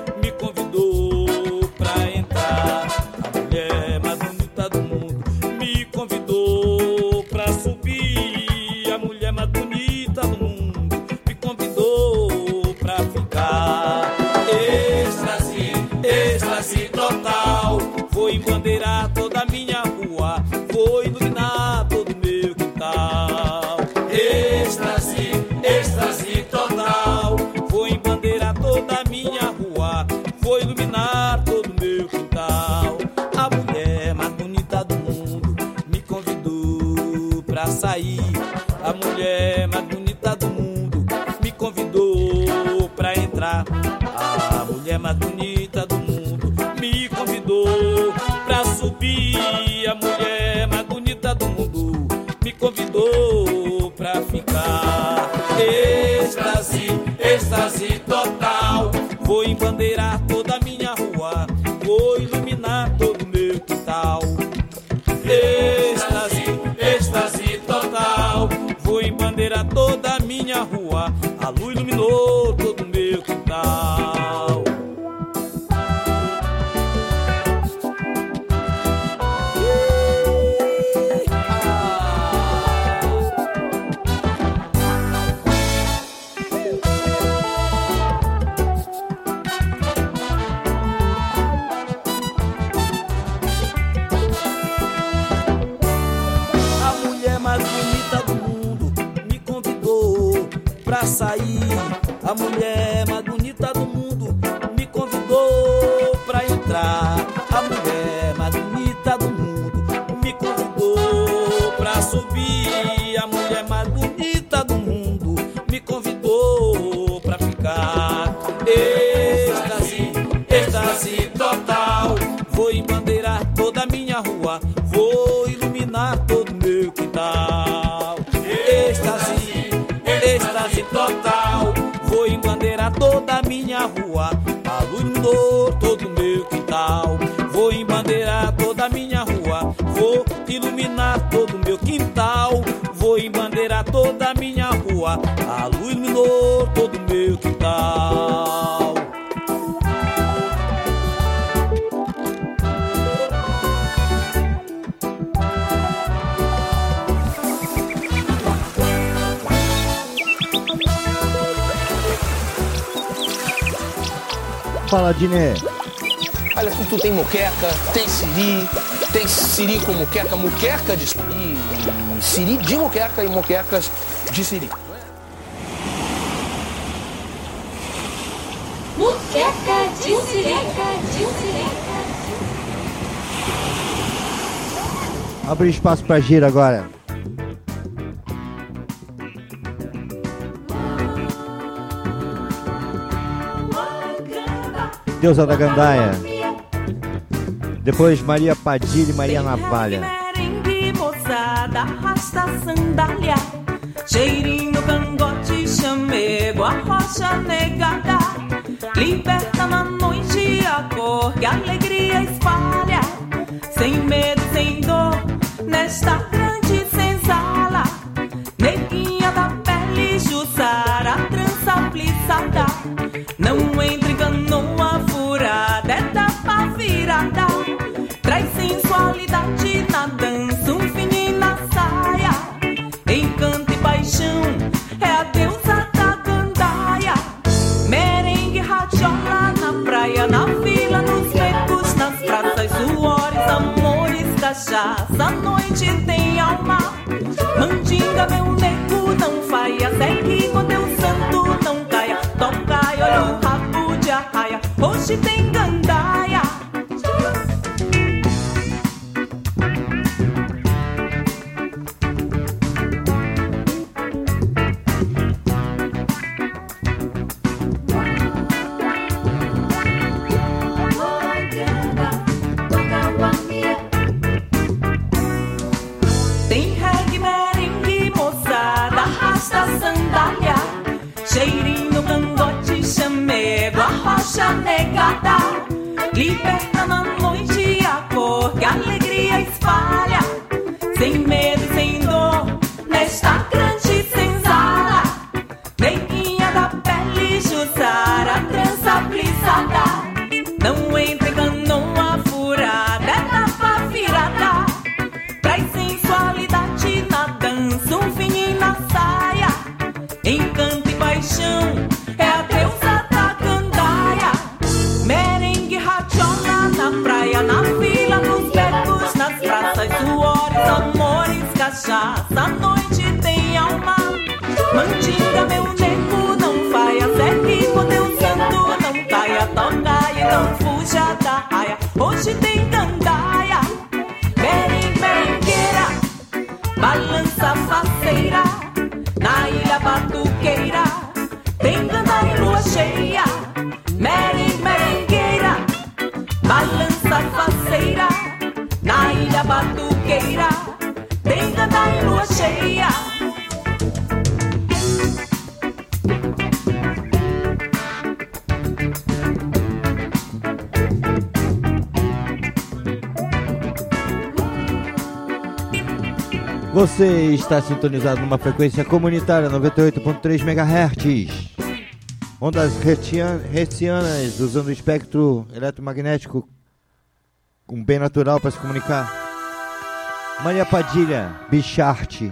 pra entrar. A mulher mais bonita do mundo me convidou vou iluminar todo o meu quintal. A mulher mais bonita do mundo me convidou pra sair. A mulher mais bonita do mundo me convidou pra entrar. A mulher mais bonita do mundo me convidou pra subir. A mulher mais bonita do mundo me convidou pra ficar. Êxtase, êxtase total. Vou embandeirar toda a minha rua, vou iluminar todo o meu quintal. Êxtase, êxtase total. Vou embandeirar toda a minha rua, a luz iluminou todo o meu quintal. Sair. A mulher mais bonita do mundo me convidou pra entrar. A mulher mais bonita do mundo me convidou pra subir. A mulher mais bonita do mundo me convidou pra ficar. Êxtase, êxtase total. Vou embandeirar toda a minha rua, vou iluminar todo o meu quintal. Êxtase, êxtase total. Vou embandeirar toda a minha rua, a luz iluminou todo o meu quintal. Vou embandeirar toda a minha rua, vou iluminar todo o meu quintal. Vou embandeirar toda a minha rua, a luz iluminou todo o meu quintal. Fala, Diné. Olha, tu tem moqueca, tem siri com moqueca, moqueca de siri, siri de moqueca e moquecas de siri. Moqueca de siri. Abre espaço pra gira agora. Deusa da Gandaia. Depois Maria Padilha e Maria Navalha. Merengue, moçada, arrasta sandália. Cheirinho, cangote, chamego, a rocha negada. Liberta na noite a cor que a alegria espalha. Sem medo, sem dor, nesta grande senzala. Neguinha da pele, Jussara, trança plissada. Não entra em canoa furada, é tapa virada. Traz sensualidade na dança, um fininho na saia. Encanto e paixão, é a deusa da gandaia. Merengue, radiola na praia, na vila, nos becos, nas praças, suores, amores, cachaça. A noite tem alma. Mandinga, meu nego, não faia. Segue com teu santo, não caia. Toca e olha o rabo de arraia. Hoje tem gandaia. Tem reggae, merengue, moçada, arrasta sandália. Cheirinho, cangote, chamego, a rocha negada. Liberta na noite a cor que a alegria espalha. Sem medo e sem dor, nesta grande senzala. Neguinha da pele, Jussara, trança plissada. Não entra em canoa furada, é tapa virada. Traz sensualidade na dança, um fininho na saia. Encanto e paixão, é a deusa da gandaia. Merengue, radiola na praia, na vila, nos becos, nas praças, suores, amores, cachaça. A noite tem alma. Mandinga, meu nego, não faia. Segue com teu santo, não caia. Toca e não fuja da raia. Hoje tem gandaia, merengueira, balança faceira, na ilha batuqueira. Tem gandaia em lua cheia, merengueira, balança faceira, na ilha batuqueira. Tem gandaia em lua cheia. Você está sintonizado numa frequência comunitária 98.3 MHz. Ondas hertzianas usando o espectro eletromagnético com bem natural para se comunicar. Maria Padilha, Bicharte.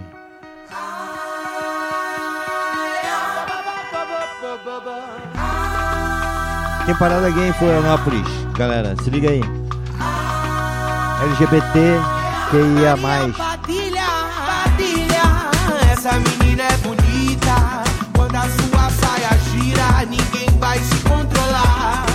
Tem parada gay em Florianópolis, galera, se liga aí. LGBT, QIA+. Padilha, essa menina é bonita. Quando a sua saia gira, ninguém vai se controlar.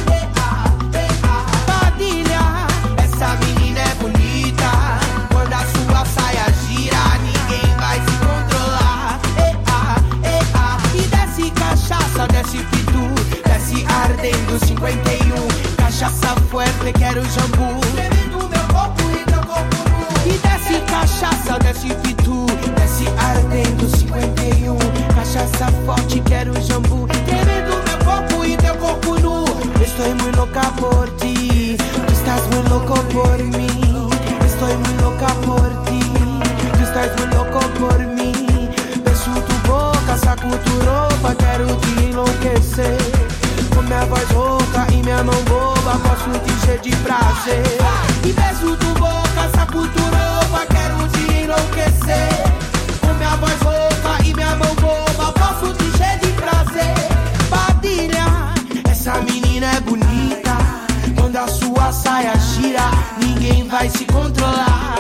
Padilha, essa menina é bonita. Quando a sua saia gira, ninguém vai se controlar. E desce cachaça, desce pitu, desce ardendo 51. Cachaça forte, quero jambu. Bebendo meu copo e teu copo nu. E desce cachaça, desce pitu, desce ardendo 51. Cachaça forte, quero jambu. Bebendo meu copo e teu corpo nu. Estoy muy loca por ti, tú estás muy loco por mí. Estoy muy loca por ti, tú estás muy loco por mí. Beso tu boca, saco tu roupa, quero te enlouquecer. Com minha voz rouca e minha mão boba, posso te encher de prazer. E beijo tu boca, saco tu roupa, quero te enlouquecer. Com minha voz rouca e minha mão boba, posso te encher de prazer. Padilha, essa menina é bonita. Quando a sua saia gira, ninguém vai se controlar.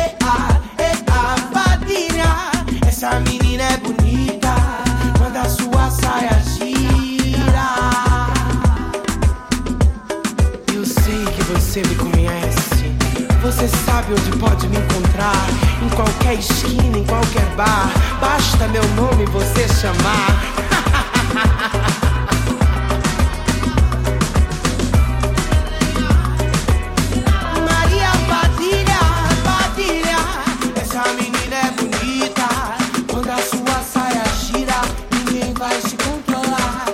Padilha, essa menina é bonita. Quando a sua saia gira. Eu sei que você me conhece. Você sabe onde pode me encontrar. Em qualquer esquina, em qualquer bar. Basta meu nome você chamar. Maria Padilha, Padilha, essa menina é bonita. Quando a sua saia gira, ninguém vai se controlar.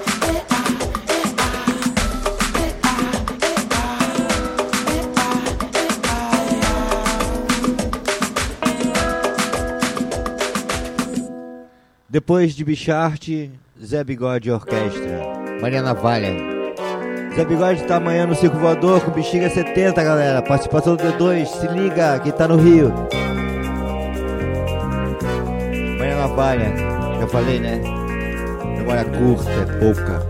Depois de Bicharte, Zé Bigode Orquestra, Maria Navalha. Zé Bigode tá amanhã no Circo Voador com Bexiga 70, galera. Participação do D2, se liga, que tá no Rio. Maria Navalha, já falei, né? Memória curta, é pouca.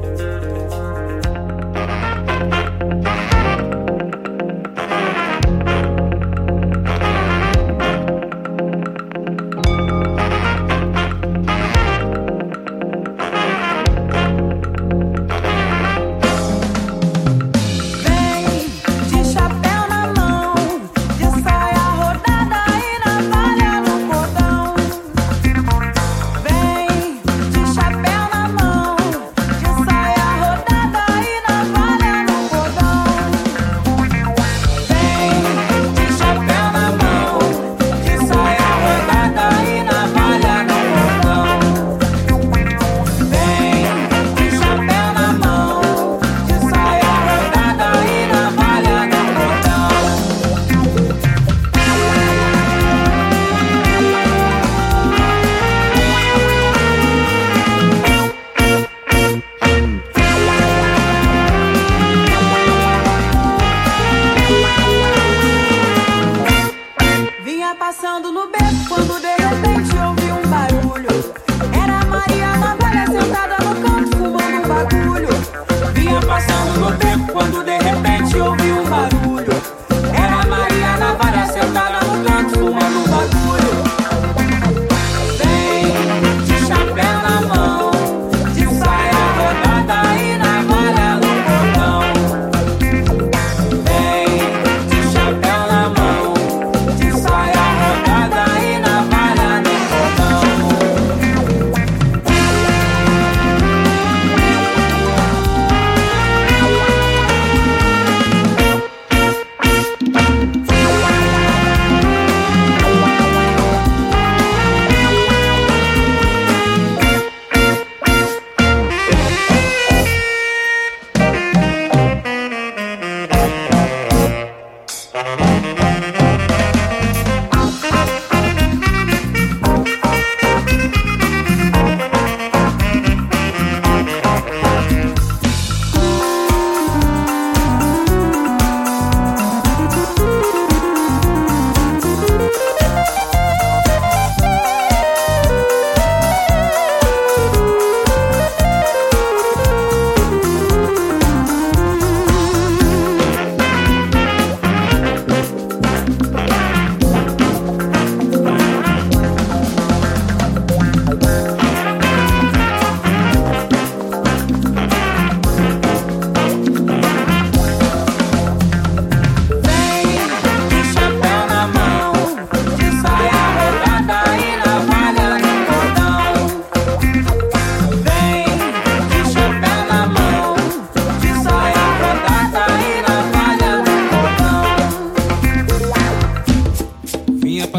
Sai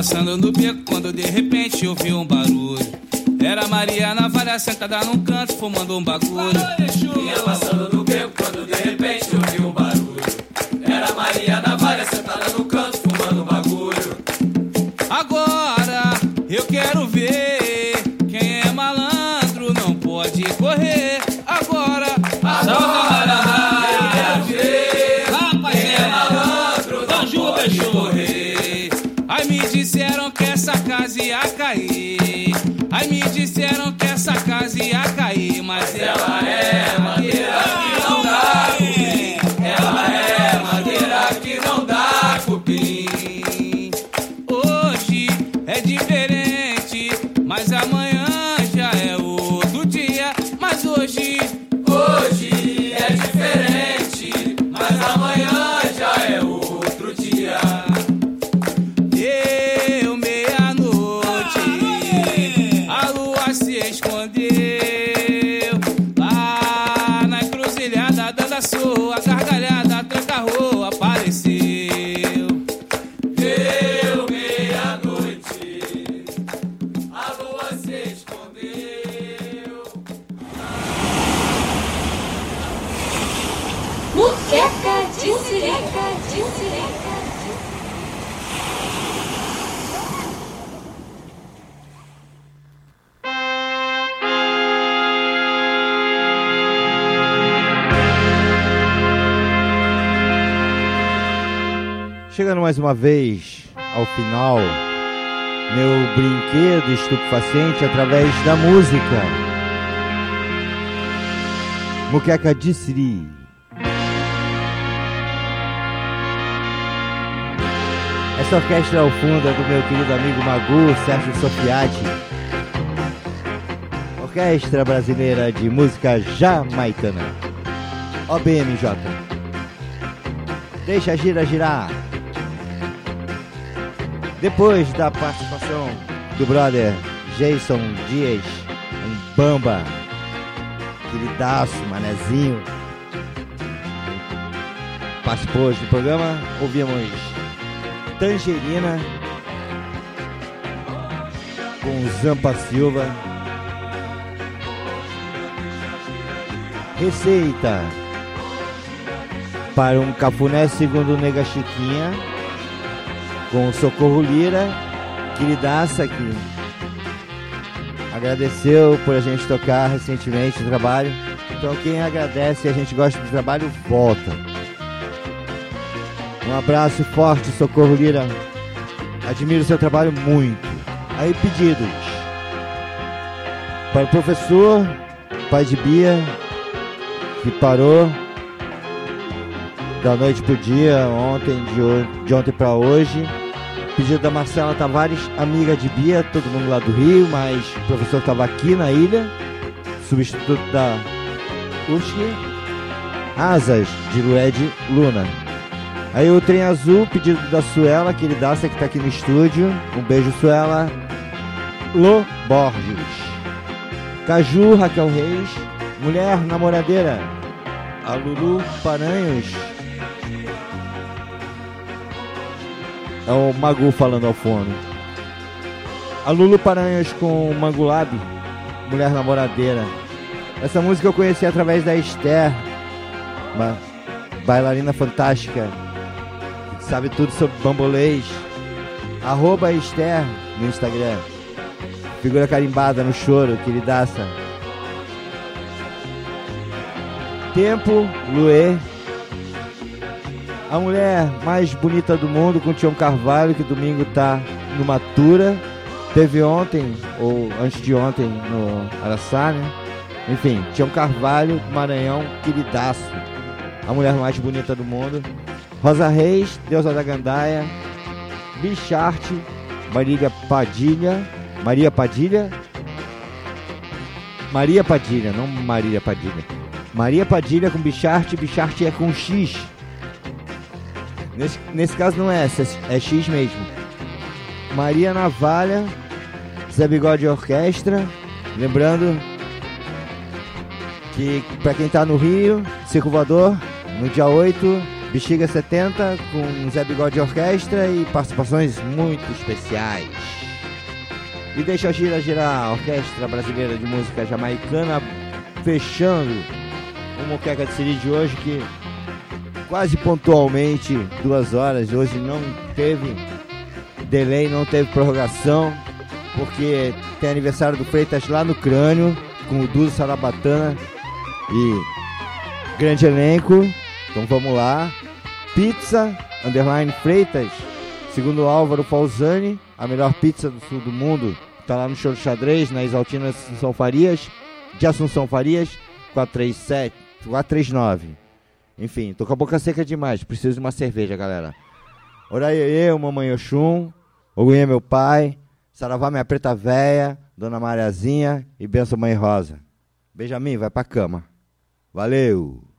passando no beco quando de repente ouvi um barulho. Era Maria Navalha sentada num canto fumando um bagulho. Ia passando no beco quando de repente ouvi um barulho. Era Maria Navalha sentada no canto fumando um bagulho. Agora eu quero ver quem é malandro não pode correr. Agora eu quero ver quem é malandro não pode correr. Aí me disseram que essa casa ia cair. Aí me disseram que essa casa ia cair. Mas ela é madeira que não dá cupim. Ela é madeira que não dá cupim. Hoje é diferente, mas amanhã já é outro dia. Mas hoje é diferente, mas amanhã já é outro dia. Deu meia-noite, a lua se escondeu. Lá na encruzilhada dando a sua gargalhada, tranca-rua apareceu. Deu meia-noite, a lua se escondeu. Muqueca de Sirica, de Sirica. Chegando mais uma vez ao final, meu brinquedo estupefaciente através da música. Muqueca de Siri. Essa orquestra ao fundo é do meu querido amigo Magu, Sérgio Sofiati. Orquestra Brasileira de Música Jamaicana, OBMJ. Deixa a gira girar. Depois da participação do brother Jason Dias, um bamba, queridaço, manezinho, participou hoje do programa, ouvimos Tangerina com Zampa Silva, Receita para um cafuné segundo Nega Chiquinha, com Socorro Lira, queridaça, que agradeceu por a gente tocar recentemente o trabalho. Então quem agradece e a gente gosta do trabalho, volta. Um abraço forte, Socorro Lira. Admiro o seu trabalho muito. Aí pedidos para o professor, pai de Bia, que parou da noite pro dia, de ontem para hoje. Pedido da Marcela Tavares, amiga de Bia, todo mundo lá do Rio, mas o professor estava aqui na ilha, substituto da USC. Asas, de Lued Luna. Aí o Trem Azul, pedido da Suela, queridaça, que tá aqui no estúdio. Um beijo, Suela. Lô Borges. Caju, Raquel Reis. Mulher Namoradeira, a Lulu Paranhos. É o Magu falando ao fundo. A Lulu Paranhos com Mangulab, Mulher Namoradeira. Essa música eu conheci através da Esther, uma bailarina fantástica, que sabe tudo sobre bambolês. @Esther no Instagram. Figura carimbada no choro, queridaça. Tempo, Luê. A mulher mais bonita do mundo, com Tião Carvalho, que domingo tá no Matura. Teve ontem, ou antes de ontem, no Araçá, né? Enfim, Tião Carvalho, Maranhão, queridaço. A mulher mais bonita do mundo. Rosa Reis, Deusa da Gandaia. Bicharte, Maria Padilha, não Maria Padilha. Maria Padilha com Bicharte, Bicharte é com X. Nesse caso não é S, é X mesmo. Maria Navalha, Zé Bigode Orquestra. Lembrando que pra quem tá no Rio, Circo Voador, no dia 8, Bexiga 70 com Zé Bigode Orquestra e participações muito especiais. E deixa a girar a Orquestra Brasileira de Música Jamaicana, fechando o Moqueca de Siri de hoje, que quase pontualmente 2 horas. Hoje não teve delay, não teve prorrogação, porque tem aniversário do Freitas lá no Crânio, com o Dudu Sarabatana e grande elenco. Então vamos lá. Pizza _ Freitas, segundo Álvaro Falzani, a melhor pizza do sul do mundo. Tá lá no Show do Xadrez, na Exaltina Assunção Farias, de Assunção Farias, 439. Enfim, tô com a boca seca demais, preciso de uma cerveja, galera. Oraiê, Mamãe Oxum, Ogunhê meu pai, Saravá minha preta véia, Dona Mariazinha e benção Mãe Rosa. Benjamin, vai pra cama. Valeu!